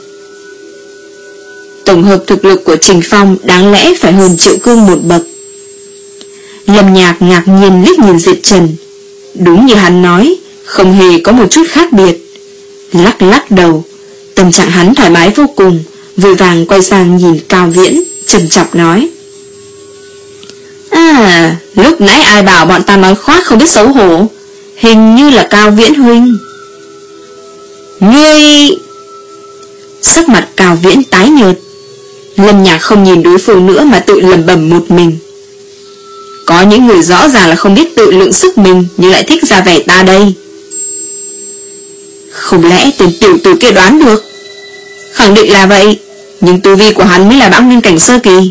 Tổng hợp thực lực của Trình Phong đáng lẽ phải hơn Triệu Cương một bậc. Lâm Nhạc ngạc nhiên liếc nhìn Diệp Trần. Đúng như hắn nói, không hề có một chút khác biệt. Lắc lắc đầu, tâm trạng hắn thoải mái vô cùng, vội vàng quay sang nhìn Cao Viễn, trầm chọc nói: À, lúc nãy ai bảo bọn ta nói khoác không biết xấu hổ? Hình như là Cao Viễn huynh. Ngươi... Sắc mặt Cao Viễn tái nhợt. Lâm Nhạc không nhìn đối phương nữa mà tự lẩm bẩm một mình. Có những người rõ ràng là không biết tự lượng sức mình, nhưng lại thích ra vẻ ta đây. Không lẽ tên tiểu tử kia đoán được? Khẳng định là vậy, nhưng tu vi của hắn mới là bão nguyên cảnh sơ kỳ.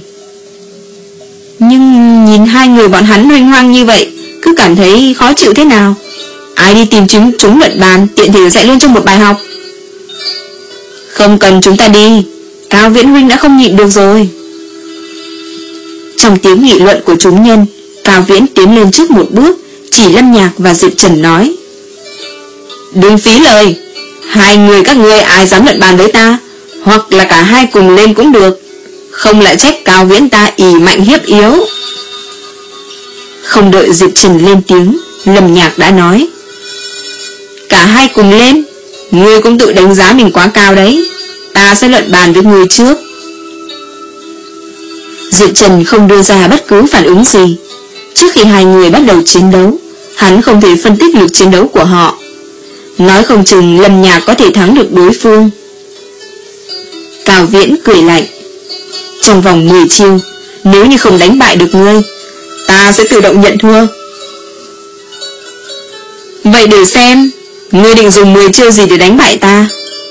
Nhưng nhìn hai người bọn hắn hoành hoang như vậy, cứ cảm thấy khó chịu thế nào. Ai đi tìm chúng chúng luận bàn, tiện thể dạy luôn trong một bài học. Không cần chúng ta đi, Cao Viễn huynh đã không nhịn được rồi. Trong tiếng nghị luận của chúng nhân, Cao Viễn tiến lên trước một bước, chỉ Lâm Nhạc và Diệp Trần nói: đừng phí lời, hai người các ngươi ai dám luận bàn với ta, hoặc là cả hai cùng lên cũng được, không lại trách Cao Viễn ta ỷ mạnh hiếp yếu. Không đợi Diệp Trần lên tiếng, Lâm Nhạc đã nói: cả hai cùng lên, ngươi cũng tự đánh giá mình quá cao đấy, ta sẽ luận bàn với ngươi trước. Diệp Trần không đưa ra bất cứ phản ứng gì. Trước khi hai người bắt đầu chiến đấu, hắn không thể phân tích lực chiến đấu của họ. Nói không chừng Lâm Nhạc có thể thắng được đối phương. Cao Viễn cười lạnh: trong vòng mười chiêu, nếu như không đánh bại được ngươi, ta sẽ tự động nhận thua. Vậy để xem, ngươi định dùng mười chiêu gì để đánh bại ta?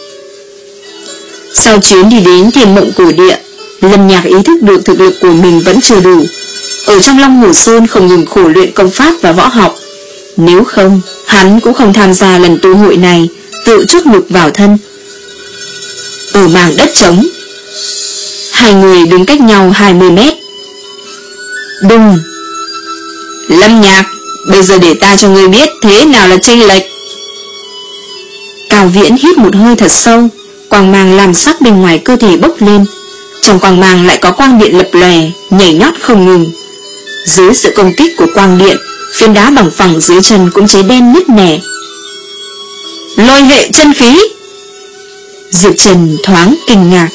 Sau chuyến đi đến Thiên Mộng Cổ Địa, Lâm Nhạc ý thức được thực lực của mình vẫn chưa đủ. Ở trong Long Hồ Sơn không ngừng khổ luyện công pháp và võ học. Nếu không, hắn cũng không tham gia lần tụ hội này, tự chuốc nhục vào thân. Ở mảng đất trống, hai người đứng cách nhau hai mươi mét. Đùng! Lâm Nhạc, bây giờ để ta cho ngươi biết thế nào là chênh lệch. Cao Viễn hít một hơi thật sâu, quang mang làm sắc bên ngoài cơ thể bốc lên. Trong quang mang lại có quang điện lập lòe, nhảy nhót không ngừng. Dưới sự công kích của quang điện, phiến đá bằng phẳng dưới chân cũng cháy đen nứt nẻ. Lôi hệ chân khí! Diệp Trần thoáng kinh ngạc.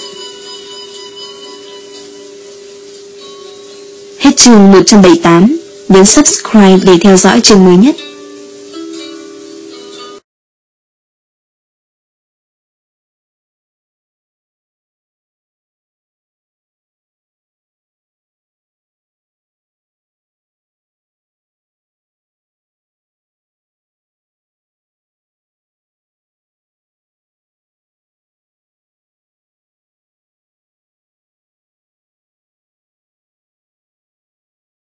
Hết chương một trăm bảy mươi tám. Nhấn subscribe để theo dõi chương mới nhất.